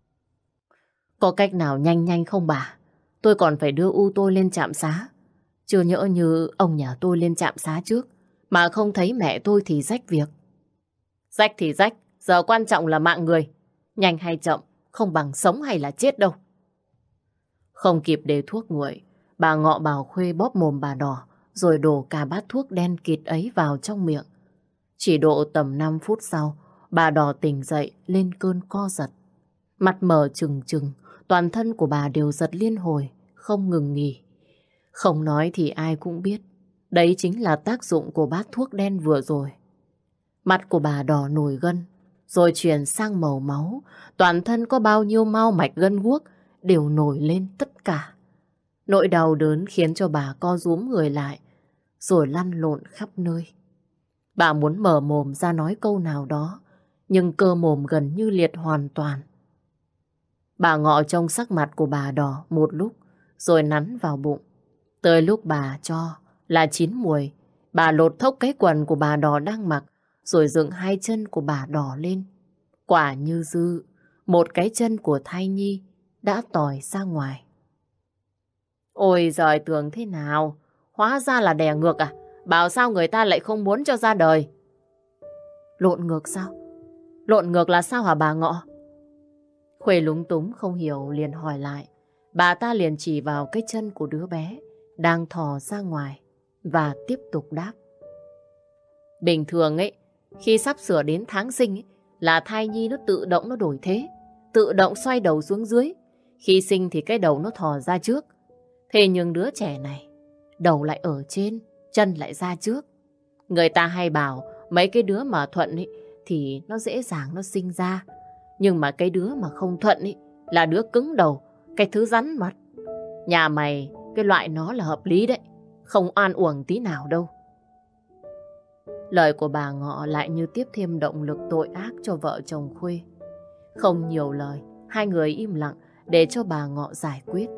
Có cách nào nhanh nhanh không bà? Tôi còn phải đưa U tôi lên trạm xá. Chưa nhỡ như ông nhà tôi lên trạm xá trước, mà không thấy mẹ tôi thì rách việc. Rách thì rách, giờ quan trọng là mạng người. Nhanh hay chậm, không bằng sống hay là chết đâu. Không kịp để thuốc nguội, bà Ngọ bảo Khuê bóp mồm bà Đỏ, rồi đổ cả bát thuốc đen kịt ấy vào trong miệng. Chỉ độ tầm 5 phút sau, bà Đỏ tỉnh dậy lên cơn co giật. Mặt mở trừng trừng, toàn thân của bà đều giật liên hồi, không ngừng nghỉ. Không nói thì ai cũng biết, đấy chính là tác dụng của bát thuốc đen vừa rồi. Mặt của bà đỏ nổi gân, rồi chuyển sang màu máu. Toàn thân có bao nhiêu mao mạch gân guốc đều nổi lên tất cả. Nỗi đau đớn khiến cho bà co rúm người lại, rồi lăn lộn khắp nơi. Bà muốn mở mồm ra nói câu nào đó, nhưng cơ mồm gần như liệt hoàn toàn. Bà Ngọ trông sắc mặt của bà đỏ một lúc, rồi nắn vào bụng. Tới lúc bà cho là chín muồi, bà lột thốc cái quần của bà đỏ đang mặc, rồi dựng hai chân của bà đỏ lên. Quả như dư, một cái chân của thai nhi đã tỏi ra ngoài. Ôi giời, tưởng thế nào? Hóa ra là đẻ ngược à? Bảo sao người ta lại không muốn cho ra đời? Lộn ngược sao? Lộn ngược là sao hả bà Ngọ? Khuê lúng túng không hiểu liền hỏi lại. Bà ta liền chỉ vào cái chân của đứa bé đang thò ra ngoài và tiếp tục đáp. Bình thường ấy, khi sắp sửa đến tháng sinh ấy, là thai nhi nó tự động nó đổi thế, tự động xoay đầu xuống dưới. Khi sinh thì cái đầu nó thò ra trước. Thế nhưng đứa trẻ này, đầu lại ở trên, chân lại ra trước. Người ta hay bảo mấy cái đứa mà thuận ấy thì nó dễ dàng nó sinh ra. Nhưng mà cái đứa mà không thuận ấy là đứa cứng đầu, cái thứ rắn mặt. Nhà mày cái loại nó là hợp lý đấy, không oan uổng tí nào đâu. Lời của bà Ngọ lại như tiếp thêm động lực tội ác cho vợ chồng Khuê. Không nhiều lời, hai người im lặng để cho bà Ngọ giải quyết.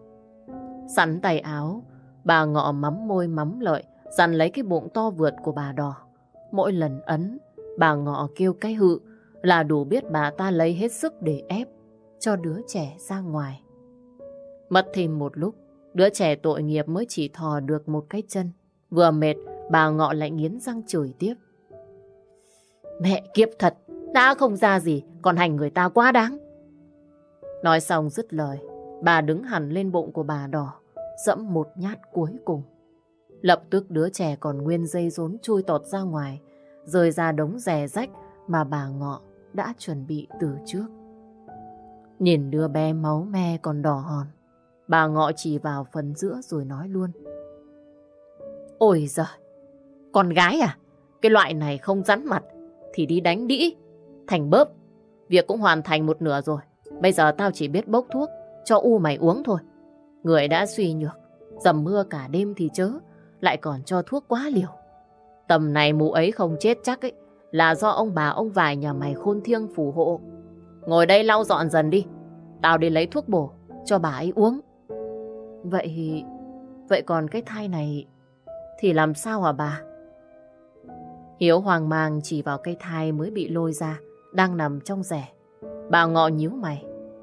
Sắn tay áo, bà Ngọ mắm môi mắm lợi, dằn lấy cái bụng to vượt của bà Đỏ. Mỗi lần ấn, bà Ngọ kêu cái hự là đủ biết bà ta lấy hết sức để ép cho đứa trẻ ra ngoài. Mất thêm một lúc, đứa trẻ tội nghiệp mới chỉ thò được một cái chân. Vừa mệt, bà Ngọ lại nghiến răng chửi tiếp. Mẹ kiếp thật, đã không ra gì, còn hành người ta quá đáng. Nói xong dứt lời, bà đứng hẳn lên bụng của bà Đỏ, dẫm một nhát cuối cùng. Lập tức đứa trẻ còn nguyên dây rốn chui tọt ra ngoài, rơi ra đống rè rách mà bà Ngọ đã chuẩn bị từ trước. Nhìn đứa bé máu me còn đỏ hòn, bà Ngọ chỉ vào phần giữa rồi nói luôn. Ôi giời, con gái à? Cái loại này không rắn mặt thì đi đánh đĩ, thành bớp. Việc cũng hoàn thành một nửa rồi. Bây giờ tao chỉ biết bốc thuốc cho U mày uống thôi. Người đã suy nhược, dầm mưa cả đêm thì chớ, lại còn cho thuốc quá liều. Tầm này mụ ấy không chết chắc ấy là do ông bà ông vải nhà mày khôn thiêng phù hộ. Ngồi đây lau dọn dần đi, tao đi lấy thuốc bổ cho bà ấy uống. Vậy còn cái thai này thì làm sao hả bà? Hiếu hoang mang chỉ vào cái thai mới bị lôi ra, đang nằm trong rẻ. Bà Ngọ nhíu mày.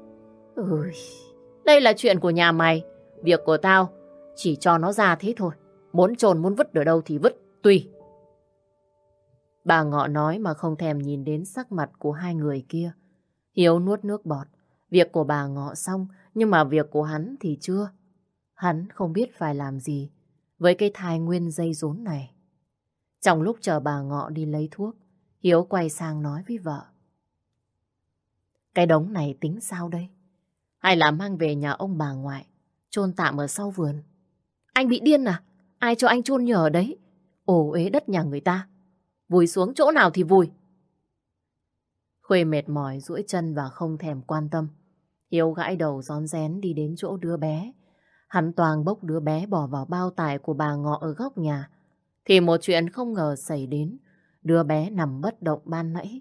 Đây là chuyện của nhà mày. Việc của tao chỉ cho nó ra thế thôi. Muốn chôn muốn vứt ở đâu thì vứt, tùy. Bà Ngọ nói mà không thèm nhìn đến sắc mặt của hai người kia. Hiếu nuốt nước bọt. Việc của bà Ngọ xong, nhưng mà việc của hắn thì chưa. Hắn không biết phải làm gì với cái thai nguyên dây rốn này. Trong lúc chờ bà Ngọ đi lấy thuốc, Hiếu quay sang nói với vợ. Cái đống này tính sao đây? Hay là mang về nhà ông bà ngoại, chôn tạm ở sau vườn? Anh bị điên à? Ai cho anh chôn nhờ ở đấy? Ồ ế đất nhà người ta. Vùi xuống chỗ nào thì vùi. Khuê mệt mỏi duỗi chân và không thèm quan tâm. Hiếu gãi đầu rón rén đi đến chỗ đứa bé. Hắn toang bốc đứa bé bỏ vào bao tải của bà Ngọ ở góc nhà. Thì một chuyện không ngờ xảy đến. Đứa bé nằm bất động ban nãy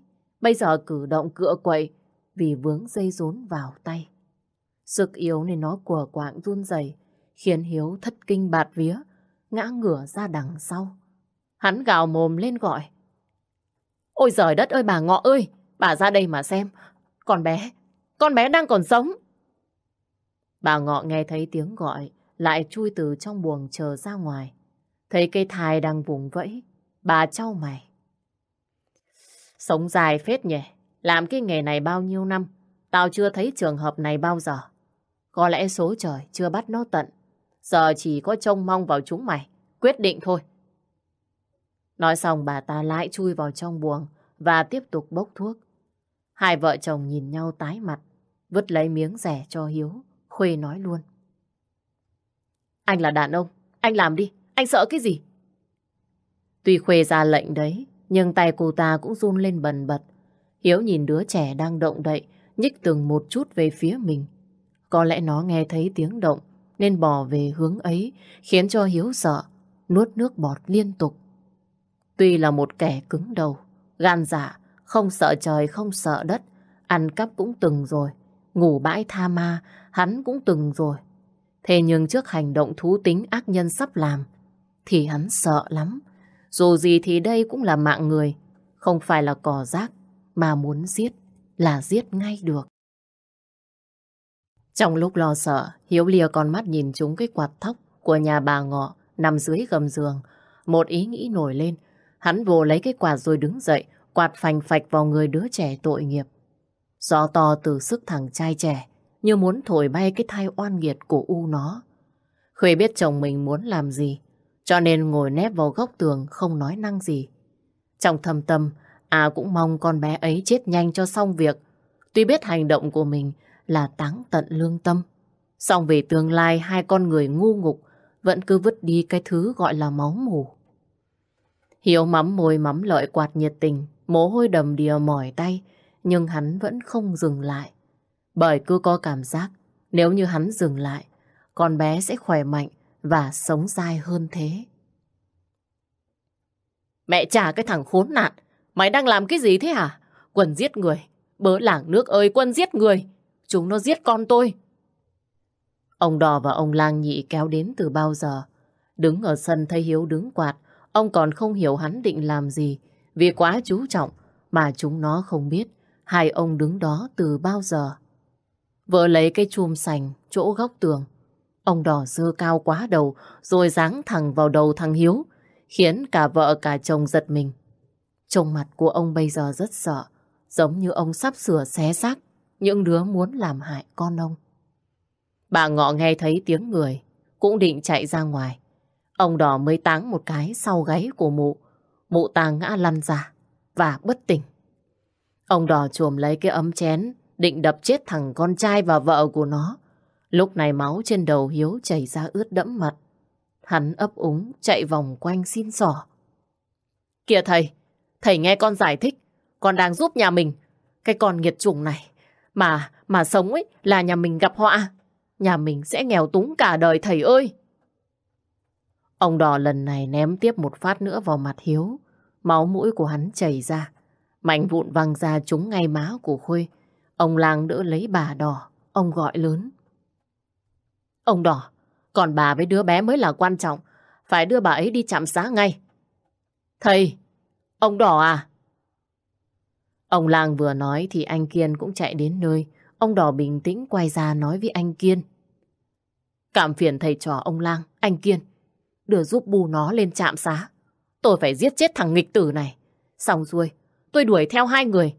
bây giờ cử động cựa quậy vì vướng dây rốn vào tay. Sức yếu nên nó quờ quạng run rẩy, khiến Hiếu thất kinh bạt vía, ngã ngửa ra đằng sau. Hắn gào mồm lên gọi. Ôi giời đất ơi bà Ngọ ơi, bà ra đây mà xem, con bé đang còn sống. Bà Ngọ nghe thấy tiếng gọi, lại chui từ trong buồng chờ ra ngoài. Thấy cây thai đang vùng vẫy, bà chau mày. Sống dài phết nhỉ, làm cái nghề này bao nhiêu năm, tao chưa thấy trường hợp này bao giờ. Có lẽ số trời chưa bắt nó tận, giờ chỉ có trông mong vào chúng mày, quyết định thôi. Nói xong bà ta lại chui vào trong buồng và tiếp tục bốc thuốc. Hai vợ chồng nhìn nhau tái mặt, vứt lấy miếng rẻ cho Hiếu. Khuê nói luôn. Anh là đàn ông, anh làm đi, anh sợ cái gì? Tuy Khuê ra lệnh đấy, nhưng tay cô ta cũng run lên bần bật. Hiếu nhìn đứa trẻ đang động đậy, nhích từng một chút về phía mình. Có lẽ nó nghe thấy tiếng động, nên bò về hướng ấy, khiến cho Hiếu sợ, nuốt nước bọt liên tục. Tuy là một kẻ cứng đầu, gan dạ, không sợ trời không sợ đất, ăn cắp cũng từng rồi, ngủ bãi tha ma, hắn cũng từng rồi. Thế nhưng trước hành động thú tính ác nhân sắp làm, thì hắn sợ lắm. Dù gì thì đây cũng là mạng người, không phải là cỏ rác, mà muốn giết là giết ngay được. Trong lúc lo sợ, Hiếu lìa con mắt nhìn trúng cái quạt thóc của nhà bà Ngọ nằm dưới gầm giường. Một ý nghĩ nổi lên, hắn vồ lấy cái quạt rồi đứng dậy, quạt phành phạch vào người đứa trẻ tội nghiệp. Gió to từ sức thằng trai trẻ, như muốn thổi bay cái thai oan nghiệt của u nó. Khuê biết chồng mình muốn làm gì, cho nên ngồi nép vào góc tường không nói năng gì. Trong thâm tâm, cũng mong con bé ấy chết nhanh cho xong việc. Tuy biết hành động của mình là táng tận lương tâm, song về tương lai hai con người ngu ngục vẫn cứ vứt đi cái thứ gọi là máu mủ. Hiếu mắm môi mắm lợi quạt nhiệt tình, mồ hôi đầm đìa mỏi tay, nhưng hắn vẫn không dừng lại. Bởi cứ có cảm giác nếu như hắn dừng lại, con bé sẽ khỏe mạnh và sống dai hơn thế. Mẹ trả cái thằng khốn nạn, mày đang làm cái gì thế hả? Quân giết người, bớ làng nước ơi, Quân giết người, chúng nó giết con tôi. Ông Đò và ông Lang Nhị kéo đến từ bao giờ. Đứng ở sân thấy Hiếu đứng quạt, ông còn không hiểu hắn định làm gì, vì quá chú trọng mà chúng nó không biết hai ông đứng đó từ bao giờ. Vợ lấy cái chum sành chỗ góc tường, ông Đò giơ cao quá đầu rồi giáng thẳng vào đầu thằng Hiếu, khiến cả vợ cả chồng giật mình. Trông mặt của ông bây giờ rất sợ, giống như ông sắp sửa xé xác những đứa muốn làm hại con ông. Bà Ngọ nghe thấy tiếng người, cũng định chạy ra ngoài. Ông Đò mới táng một cái sau gáy của mụ. Mụ ta ngã lăn ra và bất tỉnh. Ông Đò chồm lấy cái ấm chén, định đập chết thằng con trai và vợ của nó. Lúc này máu trên đầu Hiếu chảy ra ướt đẫm mặt. Hắn ấp úng chạy vòng quanh xin xỏ. Kìa thầy nghe con giải thích, con đang giúp nhà mình. Cái con nghiệt chủng này, mà sống ấy là nhà mình gặp họa. Nhà mình sẽ nghèo túng cả đời thầy ơi. Ông Đò lần này ném tiếp một phát nữa vào mặt Hiếu. Máu mũi của hắn chảy ra, mảnh vụn văng ra trúng ngay má của Khuê. Ông Lang đỡ lấy bà Đò, ông gọi lớn. Ông Đò, còn bà với đứa bé mới là quan trọng, phải đưa bà ấy đi trạm xá ngay. Thầy, ông Đò à? Ông Lang vừa nói thì anh Kiên cũng chạy đến nơi. Ông Đò bình tĩnh quay ra nói với anh Kiên. Cảm phiền thầy trò ông Lang, anh Kiên, đưa giúp bù nó lên trạm xá. Tôi phải giết chết thằng nghịch tử này. Xong xuôi, tôi đuổi theo hai người.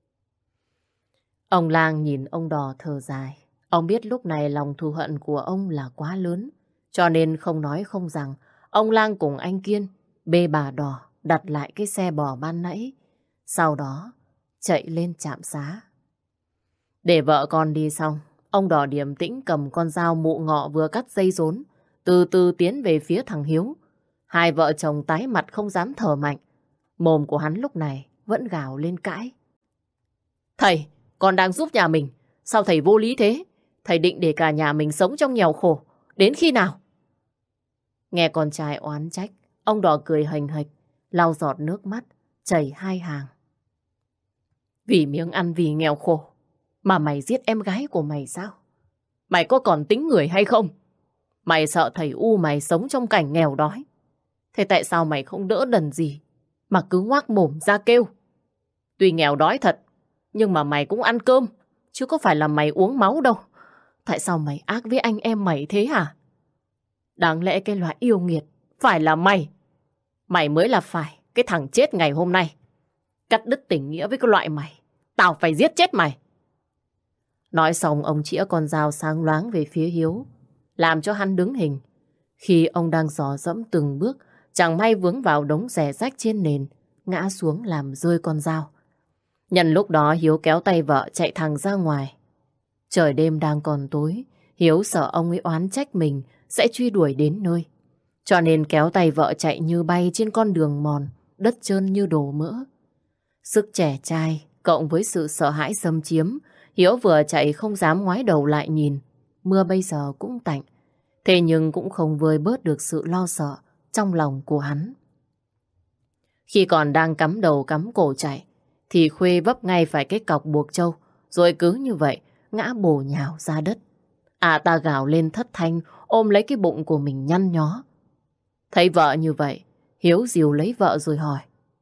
Ông Lang nhìn ông Đò thở dài. Ông biết lúc này lòng thù hận của ông là quá lớn, cho nên không nói không rằng, ông Lang cùng anh Kiên bê bà Đò đặt lại cái xe bò ban nãy. Sau đó chạy lên trạm xá. Để vợ con đi xong, ông Đò điềm tĩnh cầm con dao mụ Ngọ vừa cắt dây rốn, từ từ tiến về phía thằng Hiếu. Hai vợ chồng tái mặt không dám thở mạnh. Mồm của hắn lúc này vẫn gào lên cãi. Thầy, con đang giúp nhà mình, sao thầy vô lý thế? Thầy định để cả nhà mình sống trong nghèo khổ, đến khi nào? Nghe con trai oán trách, ông Đò cười hềnh hệch, lau giọt nước mắt, chảy hai hàng. Vì miếng ăn vì nghèo khổ mà mày giết em gái của mày sao? Mày có còn tính người hay không? Mày sợ thầy U mày sống trong cảnh nghèo đói. Thế tại sao mày không đỡ đần gì mà cứ ngoác mồm ra kêu? Tuy nghèo đói thật, nhưng mà mày cũng ăn cơm, chứ có phải là mày uống máu đâu. Tại sao mày ác với anh em mày thế hả? Đáng lẽ cái loại yêu nghiệt phải là mày. Mày mới là phải cái thằng chết ngày hôm nay. Cắt đứt tình nghĩa với cái loại mày, tao phải giết chết mày. Nói xong ông chĩa con dao sáng loáng về phía Hiếu, làm cho hắn đứng hình. Khi ông đang dò dẫm từng bước, chẳng may vướng vào đống rẻ rách trên nền, ngã xuống làm rơi con dao. Nhân lúc đó Hiếu kéo tay vợ chạy thẳng ra ngoài. Trời đêm đang còn tối, Hiếu sợ ông ấy oán trách mình sẽ truy đuổi đến nơi. Cho nên kéo tay vợ chạy như bay trên con đường mòn, đất trơn như đổ mỡ. Sức trẻ trai, cộng với sự sợ hãi xâm chiếm, Hiếu vừa chạy không dám ngoái đầu lại nhìn. Mưa bây giờ cũng tạnh, thế nhưng cũng không vơi bớt được sự lo sợ trong lòng của hắn. Khi còn đang cắm đầu cắm cổ chạy, thì Khuê vấp ngay phải cái cọc buộc trâu, rồi cứ như vậy ngã bổ nhào ra đất. Ta gào lên thất thanh, ôm lấy cái bụng của mình nhăn nhó. Thấy vợ như vậy, Hiếu dìu lấy vợ rồi hỏi: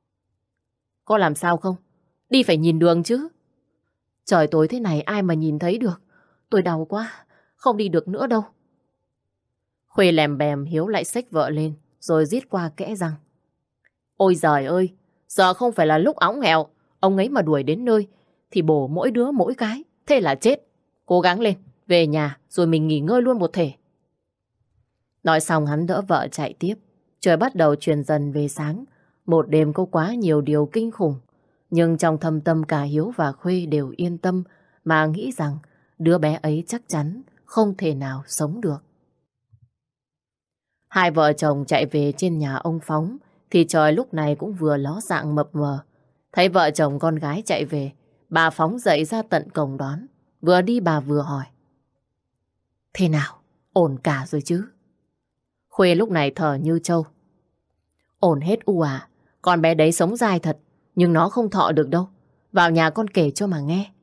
có làm sao không? Đi phải nhìn đường chứ. Trời tối thế này ai mà nhìn thấy được. Tôi đau quá, không đi được nữa đâu. Khuê lèm bèm, Hiếu lại xách vợ lên, rồi rít qua kẽ răng: ôi giời ơi, giờ không phải là lúc óng nghèo. Ông ấy mà đuổi đến nơi thì bổ mỗi đứa mỗi cái, thế là chết. Cố gắng lên, về nhà rồi mình nghỉ ngơi luôn một thể. Nói xong hắn đỡ vợ chạy tiếp. Trời bắt đầu chuyển dần về sáng. Một đêm có quá nhiều điều kinh khủng. Nhưng trong thâm tâm cả Hiếu và Khuê đều yên tâm mà nghĩ rằng đứa bé ấy chắc chắn không thể nào sống được. Hai vợ chồng chạy về trên nhà ông Phóng thì trời lúc này cũng vừa ló dạng mập mờ. Thấy vợ chồng con gái chạy về, bà Phóng dậy ra tận cổng đón. Vừa đi bà vừa hỏi: thế nào? Ổn cả rồi chứ? Khuê lúc này thở như trâu: ổn hết U à. Con bé đấy sống dai thật, nhưng nó không thọ được đâu. Vào nhà con kể cho mà nghe.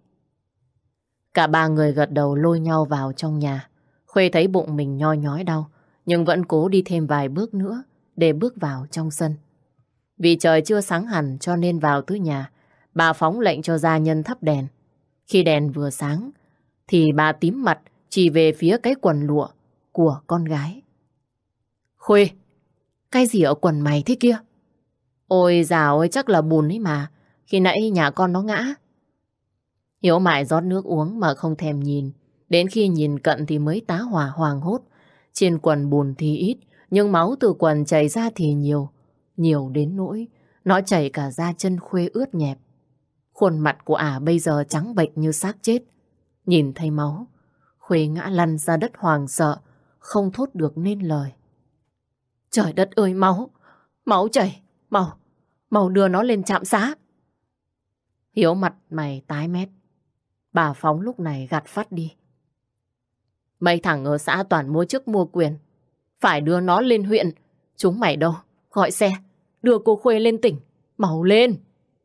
Cả ba người gật đầu lôi nhau vào trong nhà. Khuê thấy bụng mình nhoi nhói đau, nhưng vẫn cố đi thêm vài bước nữa để bước vào trong sân. Vì trời chưa sáng hẳn cho nên vào tới nhà, bà Phóng lệnh cho gia nhân thắp đèn. Khi đèn vừa sáng, thì bà tím mặt chỉ về phía cái quần lụa của con gái. Khuê, cái gì ở quần mày thế kia? Ôi dào ơi, chắc là bùn ấy mà. Khi nãy nhà con nó ngã. Hiếu mải rót nước uống mà không thèm nhìn. Đến khi nhìn cận thì mới tá hỏa hoảng hốt. Trên quần bùn thì ít, nhưng máu từ quần chảy ra thì nhiều. Nhiều đến nỗi nó chảy cả da chân Khuê ướt nhẹp. Khuôn mặt của bây giờ trắng bệch như xác chết. Nhìn thấy máu, Khuê ngã lăn ra đất hoảng sợ, không thốt được nên lời. Trời đất ơi, máu! Máu chảy! Mau đưa nó lên trạm xá! Hiếu mặt mày tái mét. Bà Phóng lúc này gạt phắt đi. Mấy thằng ở xã toàn mua chức mua quyền. Phải đưa nó lên huyện. Chúng mày đâu? Gọi xe, đưa cô Khuê lên tỉnh. Mau lên!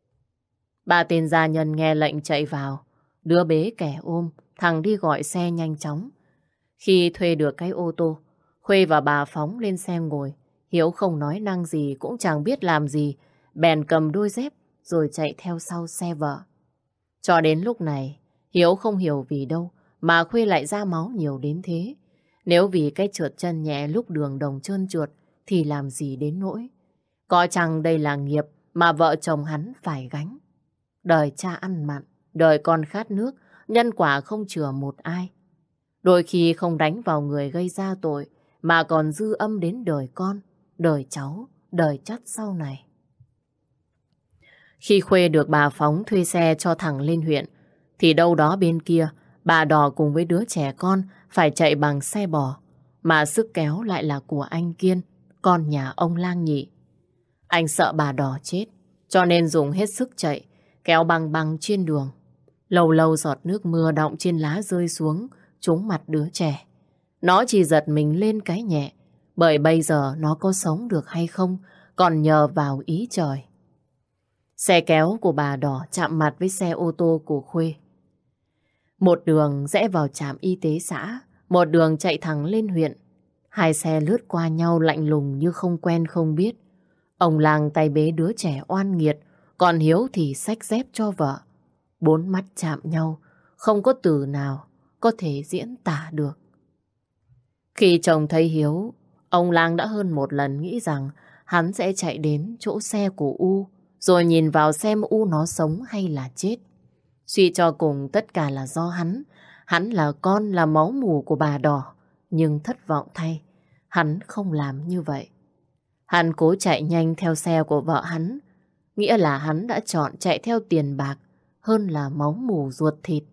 Ba tên gia nhân nghe lệnh chạy vào. Đứa bế kẻ ôm, thằng đi gọi xe nhanh chóng. Khi thuê được cái ô tô, Khuê và bà Phóng lên xe ngồi. Hiếu không nói năng gì, cũng chẳng biết làm gì, bèn cầm đôi dép rồi chạy theo sau xe vợ. Cho đến lúc này, Hiếu không hiểu vì đâu mà Khuê lại ra máu nhiều đến thế. Nếu vì cái trượt chân nhẹ lúc đường đồng trơn trượt thì làm gì đến nỗi. Có chăng đây là nghiệp mà vợ chồng hắn phải gánh. Đời cha ăn mặn, đời con khát nước, nhân quả không chừa một ai. Đôi khi không đánh vào người gây ra tội mà còn dư âm đến đời con, đời cháu, đời chắt sau này. Khi Khuê được bà Phóng thuê xe cho thẳng lên huyện, thì đâu đó bên kia, bà Đò cùng với đứa trẻ con phải chạy bằng xe bò, mà sức kéo lại là của anh Kiên, con nhà ông Lang Nhị. Anh sợ bà Đò chết, cho nên dùng hết sức chạy, kéo băng băng trên đường. Lâu lâu giọt nước mưa đọng trên lá rơi xuống, trúng mặt đứa trẻ. Nó chỉ giật mình lên cái nhẹ, bởi bây giờ nó có sống được hay không còn nhờ vào ý trời. Xe kéo của bà Đỏ chạm mặt với xe ô tô của Khuê. Một đường rẽ vào trạm y tế xã, một đường chạy thẳng lên huyện. Hai xe lướt qua nhau lạnh lùng như không quen không biết. Ông Lang tay bế đứa trẻ oan nghiệt, còn Hiếu thì xách dép cho vợ. Bốn mắt chạm nhau, không có từ nào có thể diễn tả được. Khi chồng thấy Hiếu, ông Lang đã hơn một lần nghĩ rằng hắn sẽ chạy đến chỗ xe của U, rồi nhìn vào xem U nó sống hay là chết. Suy cho cùng tất cả là do hắn là con là máu mủ của bà Đỏ, nhưng thất vọng thay, hắn không làm như vậy. Hắn cố chạy nhanh theo xe của vợ hắn, nghĩa là hắn đã chọn chạy theo tiền bạc hơn là máu mủ ruột thịt.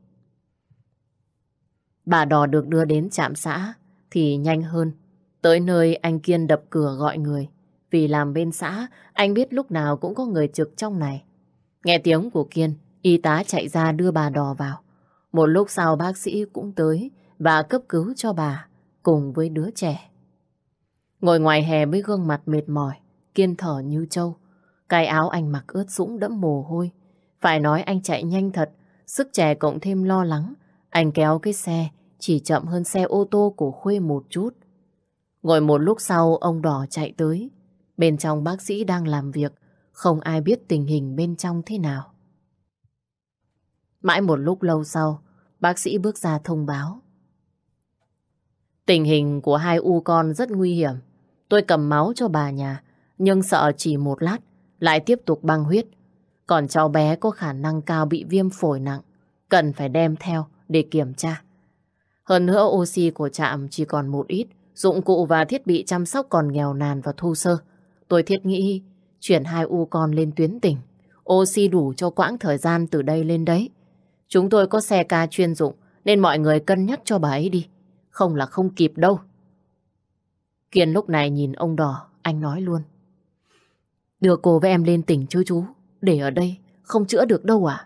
Bà Đỏ được đưa đến trạm xã thì nhanh hơn. Tới nơi anh Kiên đập cửa gọi người. Vì làm bên xã, anh biết lúc nào cũng có người trực trong này. Nghe tiếng của Kiên, y tá chạy ra đưa bà Đỏ vào. Một lúc sau bác sĩ cũng tới và cấp cứu cho bà cùng với đứa trẻ. Ngồi ngoài hè với gương mặt mệt mỏi, Kiên thở như trâu. Cái áo anh mặc ướt sũng đẫm mồ hôi. Phải nói anh chạy nhanh thật, sức trẻ cộng thêm lo lắng. Anh kéo cái xe chỉ chậm hơn xe ô tô của Khuê một chút. Ngồi một lúc sau ông Đỏ chạy tới. Bên trong bác sĩ đang làm việc, không ai biết tình hình bên trong thế nào. Mãi một lúc lâu sau, bác sĩ bước ra thông báo. Tình hình của hai U con rất nguy hiểm. Tôi cầm máu cho bà nhà, nhưng sợ chỉ một lát lại tiếp tục băng huyết. Còn cháu bé có khả năng cao bị viêm phổi nặng, cần phải đem theo để kiểm tra. Hơn nữa oxy của trạm chỉ còn một ít, dụng cụ và thiết bị chăm sóc còn nghèo nàn và thô sơ. Tôi thiết nghĩ chuyển hai U con lên tuyến tỉnh, oxy đủ cho quãng thời gian từ đây lên đấy. Chúng tôi có xe ca chuyên dụng nên mọi người cân nhắc cho bà ấy đi, không là không kịp đâu. Kiên lúc này nhìn ông Đỏ, anh nói luôn. Đưa cô với em lên tỉnh chứ chú, để ở đây không chữa được đâu à?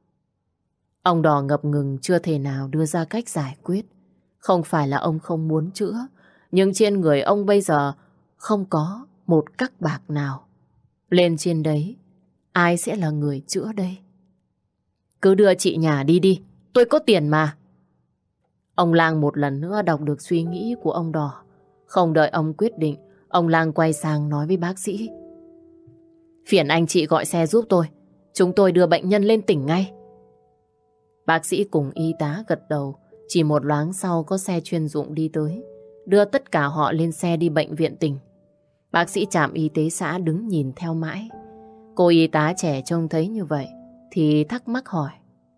Ông Đỏ ngập ngừng chưa thể nào đưa ra cách giải quyết. Không phải là ông không muốn chữa, nhưng trên người ông bây giờ không có một cắc bạc nào. Lên trên đấy, ai sẽ là người chữa đây? Cứ đưa chị nhà đi đi, tôi có tiền mà. Ông Lang một lần nữa đọc được suy nghĩ của ông Đỏ. Không đợi ông quyết định, ông Lang quay sang nói với bác sĩ. Phiền anh chị gọi xe giúp tôi, chúng tôi đưa bệnh nhân lên tỉnh ngay. Bác sĩ cùng y tá gật đầu. Chỉ một loáng sau có xe chuyên dụng đi tới, đưa tất cả họ lên xe đi bệnh viện tỉnh. Bác sĩ trạm y tế xã đứng nhìn theo mãi. Cô y tá trẻ trông thấy như vậy thì thắc mắc hỏi.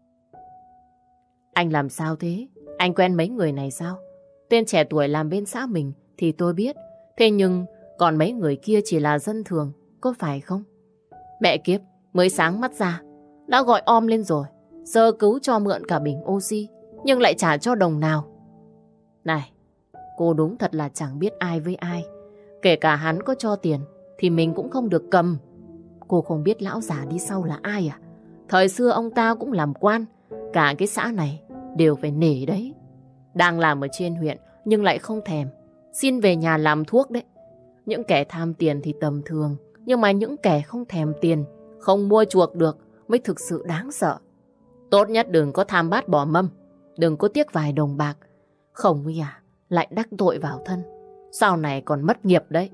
Anh làm sao thế? Anh quen mấy người này sao? Tên trẻ tuổi làm bên xã mình thì tôi biết. Thế nhưng còn mấy người kia chỉ là dân thường, có phải không? Mẹ kiếp, mới sáng mắt ra đã gọi om lên rồi. Sơ cứu cho mượn cả bình oxy, nhưng lại trả cho đồng nào. Này, cô đúng thật là chẳng biết ai với ai. Kể cả hắn có cho tiền thì mình cũng không được cầm. Cô không biết lão già đi sau là ai à? Thời xưa ông ta cũng làm quan, cả cái xã này đều phải nể đấy. Đang làm ở trên huyện nhưng lại không thèm, xin về nhà làm thuốc đấy. Những kẻ tham tiền thì tầm thường, nhưng mà những kẻ không thèm tiền, không mua chuộc được mới thực sự đáng sợ. Tốt nhất đừng có tham bát bỏ mâm, đừng có tiếc vài đồng bạc. Không ấy à, lại đắc tội vào thân, sau này còn mất nghiệp đấy.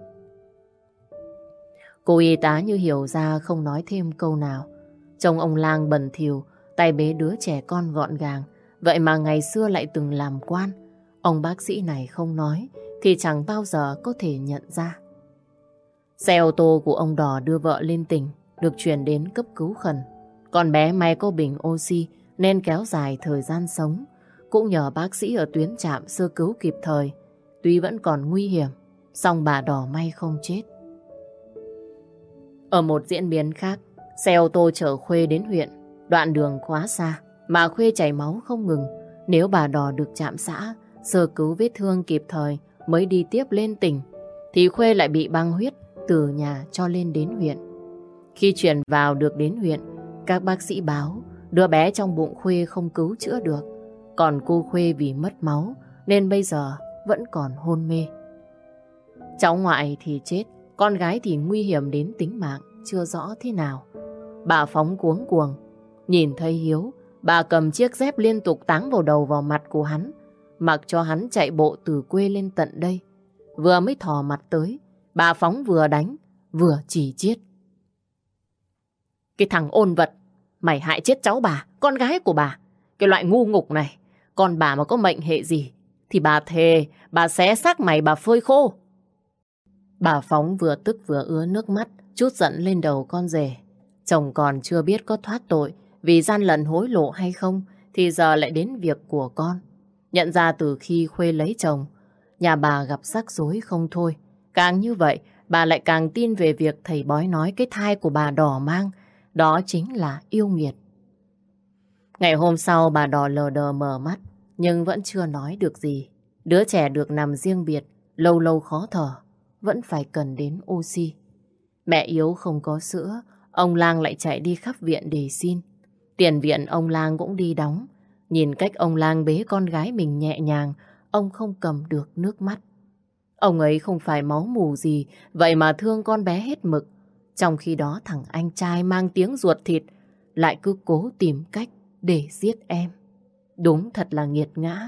Cô y tá như hiểu ra không nói thêm câu nào. Trông ông Lang bẩn thỉu, tay bế đứa trẻ con gọn gàng. Vậy mà ngày xưa lại từng làm quan. Ông bác sĩ này không nói thì chẳng bao giờ có thể nhận ra. Xe ô tô của ông Đỏ đưa vợ lên tỉnh, được chuyển đến cấp cứu khẩn. Con bé may có bình oxy nên kéo dài thời gian sống. Cũng nhờ bác sĩ ở tuyến trạm sơ cứu kịp thời. Tuy vẫn còn nguy hiểm, song bà Đỏ may không chết. Ở một diễn biến khác, xe ô tô chở Khuê đến huyện. Đoạn đường quá xa mà Khuê chảy máu không ngừng. Nếu bà Đỏ được trạm xã sơ cứu vết thương kịp thời mới đi tiếp lên tỉnh, thì Khuê lại bị băng huyết từ nhà cho lên đến huyện. Khi chuyển vào được đến huyện, các bác sĩ báo đứa bé trong bụng Khuê không cứu chữa được. Còn cô Khuê vì mất máu nên bây giờ vẫn còn hôn mê. Cháu ngoại thì chết, con gái thì nguy hiểm đến tính mạng, chưa rõ thế nào. Bà phóng cuống cuồng. Nhìn thấy Hiếu, bà cầm chiếc dép liên tục táng vào đầu vào mặt của hắn, mặc cho hắn chạy bộ từ quê lên tận đây. Vừa mới thò mặt tới, bà phóng vừa đánh, vừa chỉ chiết. Cái thằng ôn vật, mày hại chết cháu bà, con gái của bà. Cái loại ngu ngục này, con bà mà có mệnh hệ gì, thì bà thề, bà xé xác mày, bà phơi khô. Bà phóng vừa tức vừa ứa nước mắt, trút giận lên đầu con rể. Chồng còn chưa biết có thoát tội vì gian lận hối lộ hay không, thì giờ lại đến việc của con. Nhận ra từ khi Khuê lấy chồng, nhà bà gặp rắc rối không thôi. Càng như vậy, bà lại càng tin về việc thầy bói nói cái thai của bà Đỏ mang, đó chính là yêu nghiệt. Ngày hôm sau bà Đỏ lờ đờ mở mắt, nhưng vẫn chưa nói được gì. Đứa trẻ được nằm riêng biệt, lâu lâu khó thở, vẫn phải cần đến oxy. Mẹ yếu không có sữa, ông Lang lại chạy đi khắp viện để xin. Tiền viện ông Lang cũng đi đóng. Nhìn cách ông Lang bế con gái mình nhẹ nhàng, ông không cầm được nước mắt. Ông ấy không phải máu mù gì, vậy mà thương con bé hết mực. Trong khi đó thằng anh trai mang tiếng ruột thịt lại cứ cố tìm cách để giết em. Đúng thật là nghiệt ngã.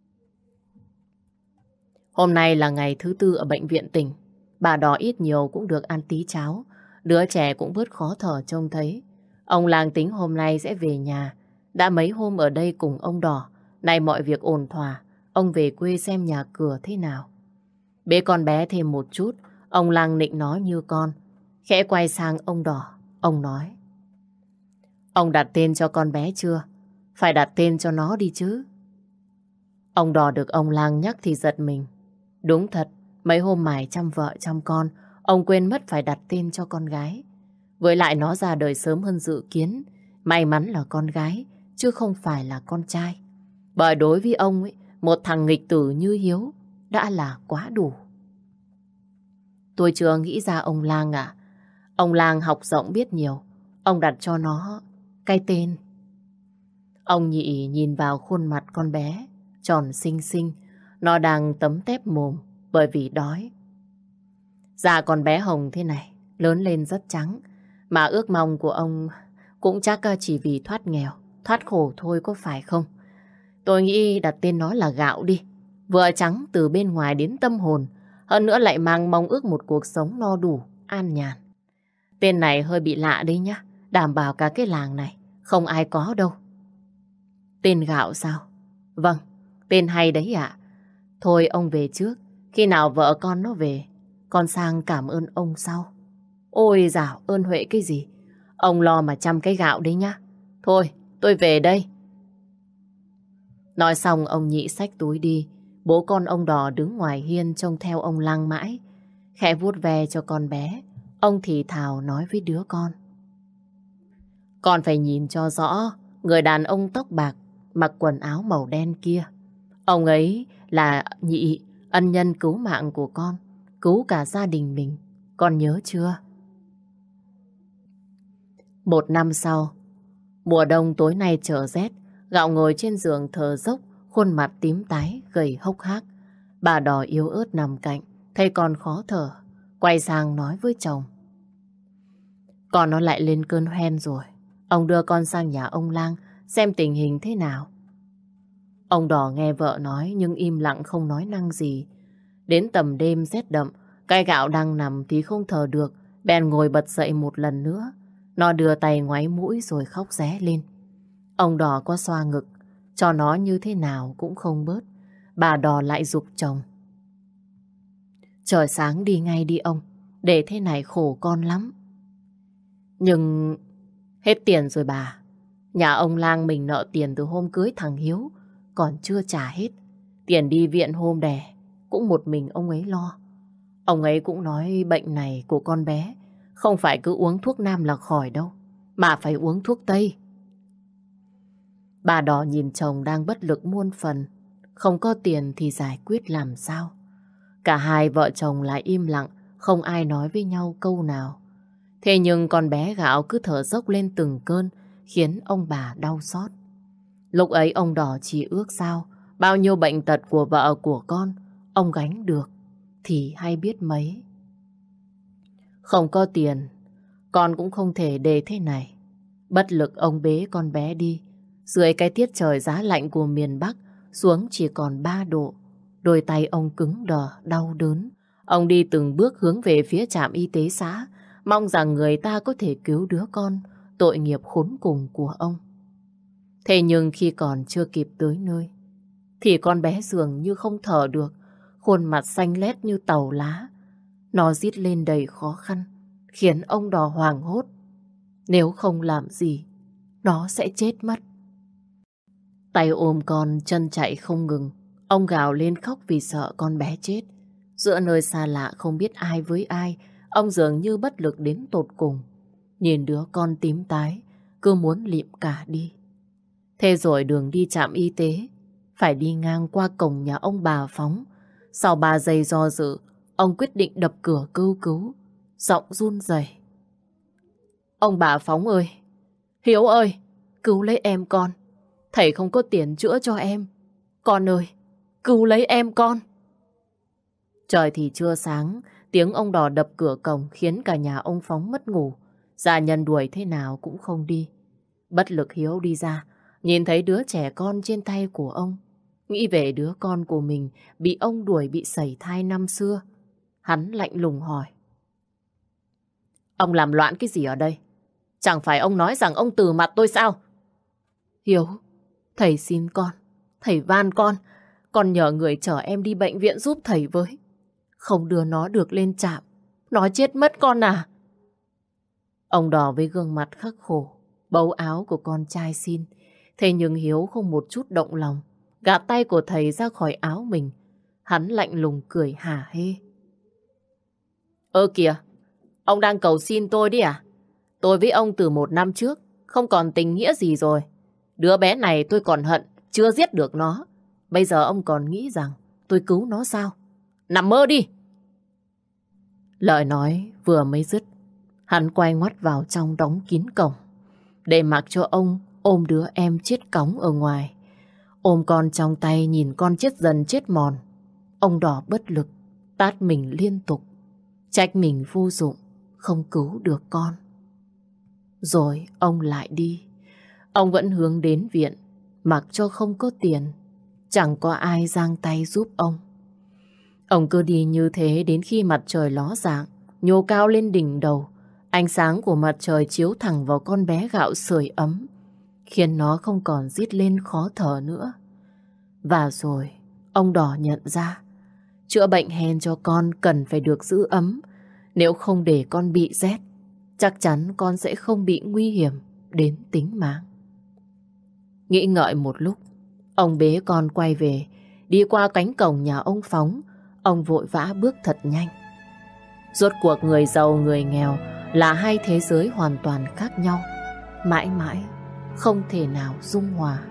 Hôm nay là ngày thứ tư ở bệnh viện tỉnh. Bà Đỏ ít nhiều cũng được ăn tí cháo. Đứa trẻ cũng bớt khó thở trông thấy. Ông Lang tính hôm nay sẽ về nhà. Đã mấy hôm ở đây cùng ông Đỏ. Nay mọi việc ổn thỏa, ông về quê xem nhà cửa thế nào. Bế con bé thêm một chút, ông Lang nịnh nó như con. Khẽ quay sang ông Đỏ, ông nói: Ông đặt tên cho con bé chưa? Phải đặt tên cho nó đi chứ. Ông Đỏ được ông Lang nhắc thì giật mình. Đúng thật, mấy hôm mải chăm vợ chăm con, ông quên mất phải đặt tên cho con gái. Với lại nó ra đời sớm hơn dự kiến. May mắn là con gái, chứ không phải là con trai. Bởi đối với ông ấy, một thằng nghịch tử như Hiếu đã là quá đủ. Tôi chưa nghĩ ra ông Lang à. Ông Lang học rộng biết nhiều. Ông đặt cho nó cái tên. Ông Nhị nhìn vào khuôn mặt con bé, tròn xinh xinh. Nó đang tấm tép mồm bởi vì đói. Da con bé hồng thế này, lớn lên rất trắng. Mà ước mong của ông cũng chắc chỉ vì thoát nghèo, thoát khổ thôi có phải không? Tôi nghĩ đặt tên nó là Gạo đi. Vừa trắng từ bên ngoài đến tâm hồn, hơn nữa lại mang mong ước một cuộc sống no đủ, an nhàn. Tên này hơi bị lạ đấy nhá. Đảm bảo cả cái làng này không ai có đâu. Tên Gạo sao? Vâng, tên hay đấy ạ. Thôi ông về trước. Khi nào vợ con nó về, con sang cảm ơn ông sau. Ôi dào ơn Huệ cái gì. Ông lo mà chăm cái Gạo đấy nhá. Thôi tôi về đây. Nói xong ông Nhị xách túi đi. Bố con ông Đỏ đứng ngoài hiên trông theo ông Lang mãi. Khẽ vuốt ve cho con bé. Ông thì thào nói với đứa con: Con phải nhìn cho rõ người đàn ông tóc bạc mặc quần áo màu đen kia. Ông ấy là Nhị, ân nhân cứu mạng của con, cứu cả gia đình mình. Con nhớ chưa? Một năm sau, mùa đông tối nay trở rét, Gạo ngồi trên giường thở dốc, khuôn mặt tím tái, gầy hốc hác. Bà Đỏ yếu ớt nằm cạnh, thấy con khó thở, quay sang nói với chồng: Con nó lại lên cơn hoen rồi. Ông đưa con sang nhà ông Lang xem tình hình thế nào. Ông Đỏ nghe vợ nói nhưng im lặng không nói năng gì. Đến tầm đêm rét đậm, cái Gạo đang nằm thì không thở được, bèn ngồi bật dậy một lần nữa. Nó đưa tay ngoáy mũi rồi khóc ré lên. Ông Đỏ có xoa ngực, cho nó như thế nào cũng không bớt. Bà Đỏ lại giục chồng: Trời sáng đi ngay đi ông, để thế này khổ con lắm. Nhưng hết tiền rồi bà. Nhà ông Lang mình nợ tiền từ hôm cưới thằng Hiếu, còn chưa trả hết. Tiền đi viện hôm đẻ cũng một mình ông ấy lo. Ông ấy cũng nói bệnh này của con bé không phải cứ uống thuốc nam là khỏi đâu, mà phải uống thuốc tây. Bà Đỏ nhìn chồng đang bất lực muôn phần, không có tiền thì giải quyết làm sao. Cả hai vợ chồng lại im lặng, không ai nói với nhau câu nào. Thế nhưng con bé Gạo cứ thở dốc lên từng cơn, khiến ông bà đau xót. Lúc ấy ông Đỏ chỉ ước sao bao nhiêu bệnh tật của vợ của con ông gánh được thì hay biết mấy. Không có tiền, con cũng không thể để thế này. Bất lực ông bế con bé đi. Dưới cái tiết trời giá lạnh của miền Bắc, xuống chỉ còn 3 độ. Đôi tay ông cứng đờ, đau đớn. Ông đi từng bước hướng về phía trạm y tế xã, mong rằng người ta có thể cứu đứa con tội nghiệp khốn cùng của ông. Thế nhưng khi còn chưa kịp tới nơi, thì con bé dường như không thở được, khuôn mặt xanh lét như tàu lá. Nó rít lên đầy khó khăn, khiến ông Đò hoảng hốt. Nếu không làm gì, nó sẽ chết mất. Tay ôm con, chân chạy không ngừng. Ông gào lên khóc vì sợ con bé chết. Giữa nơi xa lạ không biết ai với ai, ông dường như bất lực đến tột cùng. Nhìn đứa con tím tái, cứ muốn lịm cả đi. Thế rồi đường đi trạm y tế, phải đi ngang qua cổng nhà ông bà Phóng. Sau 3 giây do dự, ông quyết định đập cửa kêu cứu, giọng run rẩy. Ông bà Phóng ơi, Hiếu ơi, cứu lấy em con. Thầy không có tiền chữa cho em. Con ơi, cứu lấy em con. Trời thì chưa sáng, tiếng ông Đò đập cửa cổng khiến cả nhà ông Phóng mất ngủ. Gia nhân đuổi thế nào cũng không đi. Bất lực Hiếu đi ra, nhìn thấy đứa trẻ con trên tay của ông. Nghĩ về đứa con của mình bị ông đuổi bị sẩy thai năm xưa. Hắn lạnh lùng hỏi. Ông làm loạn cái gì ở đây? Chẳng phải ông nói rằng ông từ mặt tôi sao? Hiếu, thầy xin con, thầy van con nhờ người chở em đi bệnh viện giúp thầy với. Không đưa nó được lên trạm, nó chết mất con à. Ông Đò với gương mặt khắc khổ, bấu áo của con trai xin. Thế nhưng Hiếu không một chút động lòng, gạt tay của thầy ra khỏi áo mình. Hắn lạnh lùng cười hả hê. Ơ kìa, ông đang cầu xin tôi đi à? Tôi với ông từ 1 năm trước không còn tình nghĩa gì rồi. Đứa bé này tôi còn hận, chưa giết được nó. Bây giờ ông còn nghĩ rằng tôi cứu nó sao? Nằm mơ đi! Lời nói vừa mới dứt, hắn quay ngoắt vào trong đóng kín cổng, để mặc cho ông ôm đứa em chết cóng ở ngoài. Ôm con trong tay nhìn con chết dần chết mòn. Ông Đò bất lực, tát mình liên tục. Trách mình vô dụng, không cứu được con. Rồi ông lại đi. Ông vẫn hướng đến viện, mặc cho không có tiền. Chẳng có ai giang tay giúp ông. Ông cứ đi như thế đến khi mặt trời ló dạng, nhô cao lên đỉnh đầu. Ánh sáng của mặt trời chiếu thẳng vào con bé gạo sưởi ấm, khiến nó không còn rít lên khó thở nữa. Và rồi, ông Đò nhận ra, chữa bệnh hen cho con cần phải được giữ ấm. Nếu không để con bị rét, chắc chắn con sẽ không bị nguy hiểm đến tính mạng. Nghĩ ngợi một lúc, ông bế con quay về, đi qua cánh cổng nhà ông Phóng. Ông vội vã bước thật nhanh. Rốt cuộc người giàu người nghèo là hai thế giới hoàn toàn khác nhau, mãi mãi không thể nào dung hòa.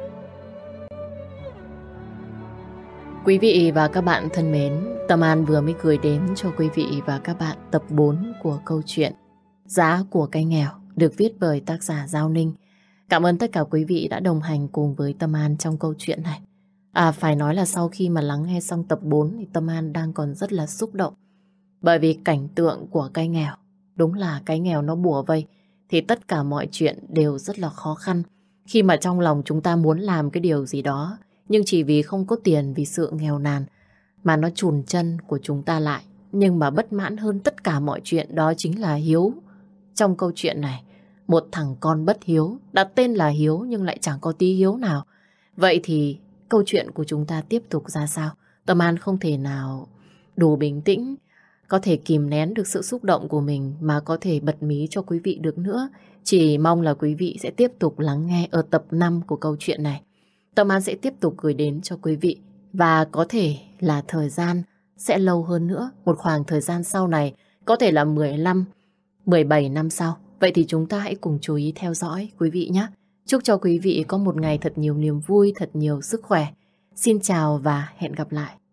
Quý vị và các bạn thân mến, Tâm An vừa mới gửi đến cho quý vị và các bạn tập 4 của câu chuyện Giá của cái nghèo, được viết bởi tác giả Giao Ninh. Cảm ơn tất cả quý vị đã đồng hành cùng với Tâm An trong câu chuyện này. Phải nói là sau khi mà lắng nghe xong tập 4 thì Tâm An đang còn rất là xúc động. Bởi vì cảnh tượng của cái nghèo, đúng là cái nghèo nó bủa vây, thì tất cả mọi chuyện đều rất là khó khăn. Khi mà trong lòng chúng ta muốn làm cái điều gì đó, nhưng chỉ vì không có tiền, vì sự nghèo nàn, mà nó chùn chân của chúng ta lại. Nhưng mà bất mãn hơn tất cả mọi chuyện đó chính là Hiếu. Trong câu chuyện này, một thằng con bất hiếu, đặt tên là Hiếu nhưng lại chẳng có tí hiếu nào. Vậy thì câu chuyện của chúng ta tiếp tục ra sao? Tâm An không thể nào đủ bình tĩnh, có thể kìm nén được sự xúc động của mình mà có thể bật mí cho quý vị được nữa. Chỉ mong là quý vị sẽ tiếp tục lắng nghe ở tập 5 của câu chuyện này. Tâm An sẽ tiếp tục gửi đến cho quý vị, và có thể là thời gian sẽ lâu hơn nữa, một khoảng thời gian sau này, có thể là 15, 17 năm sau. Vậy thì chúng ta hãy cùng chú ý theo dõi quý vị nhé. Chúc cho quý vị có một ngày thật nhiều niềm vui, thật nhiều sức khỏe. Xin chào và hẹn gặp lại.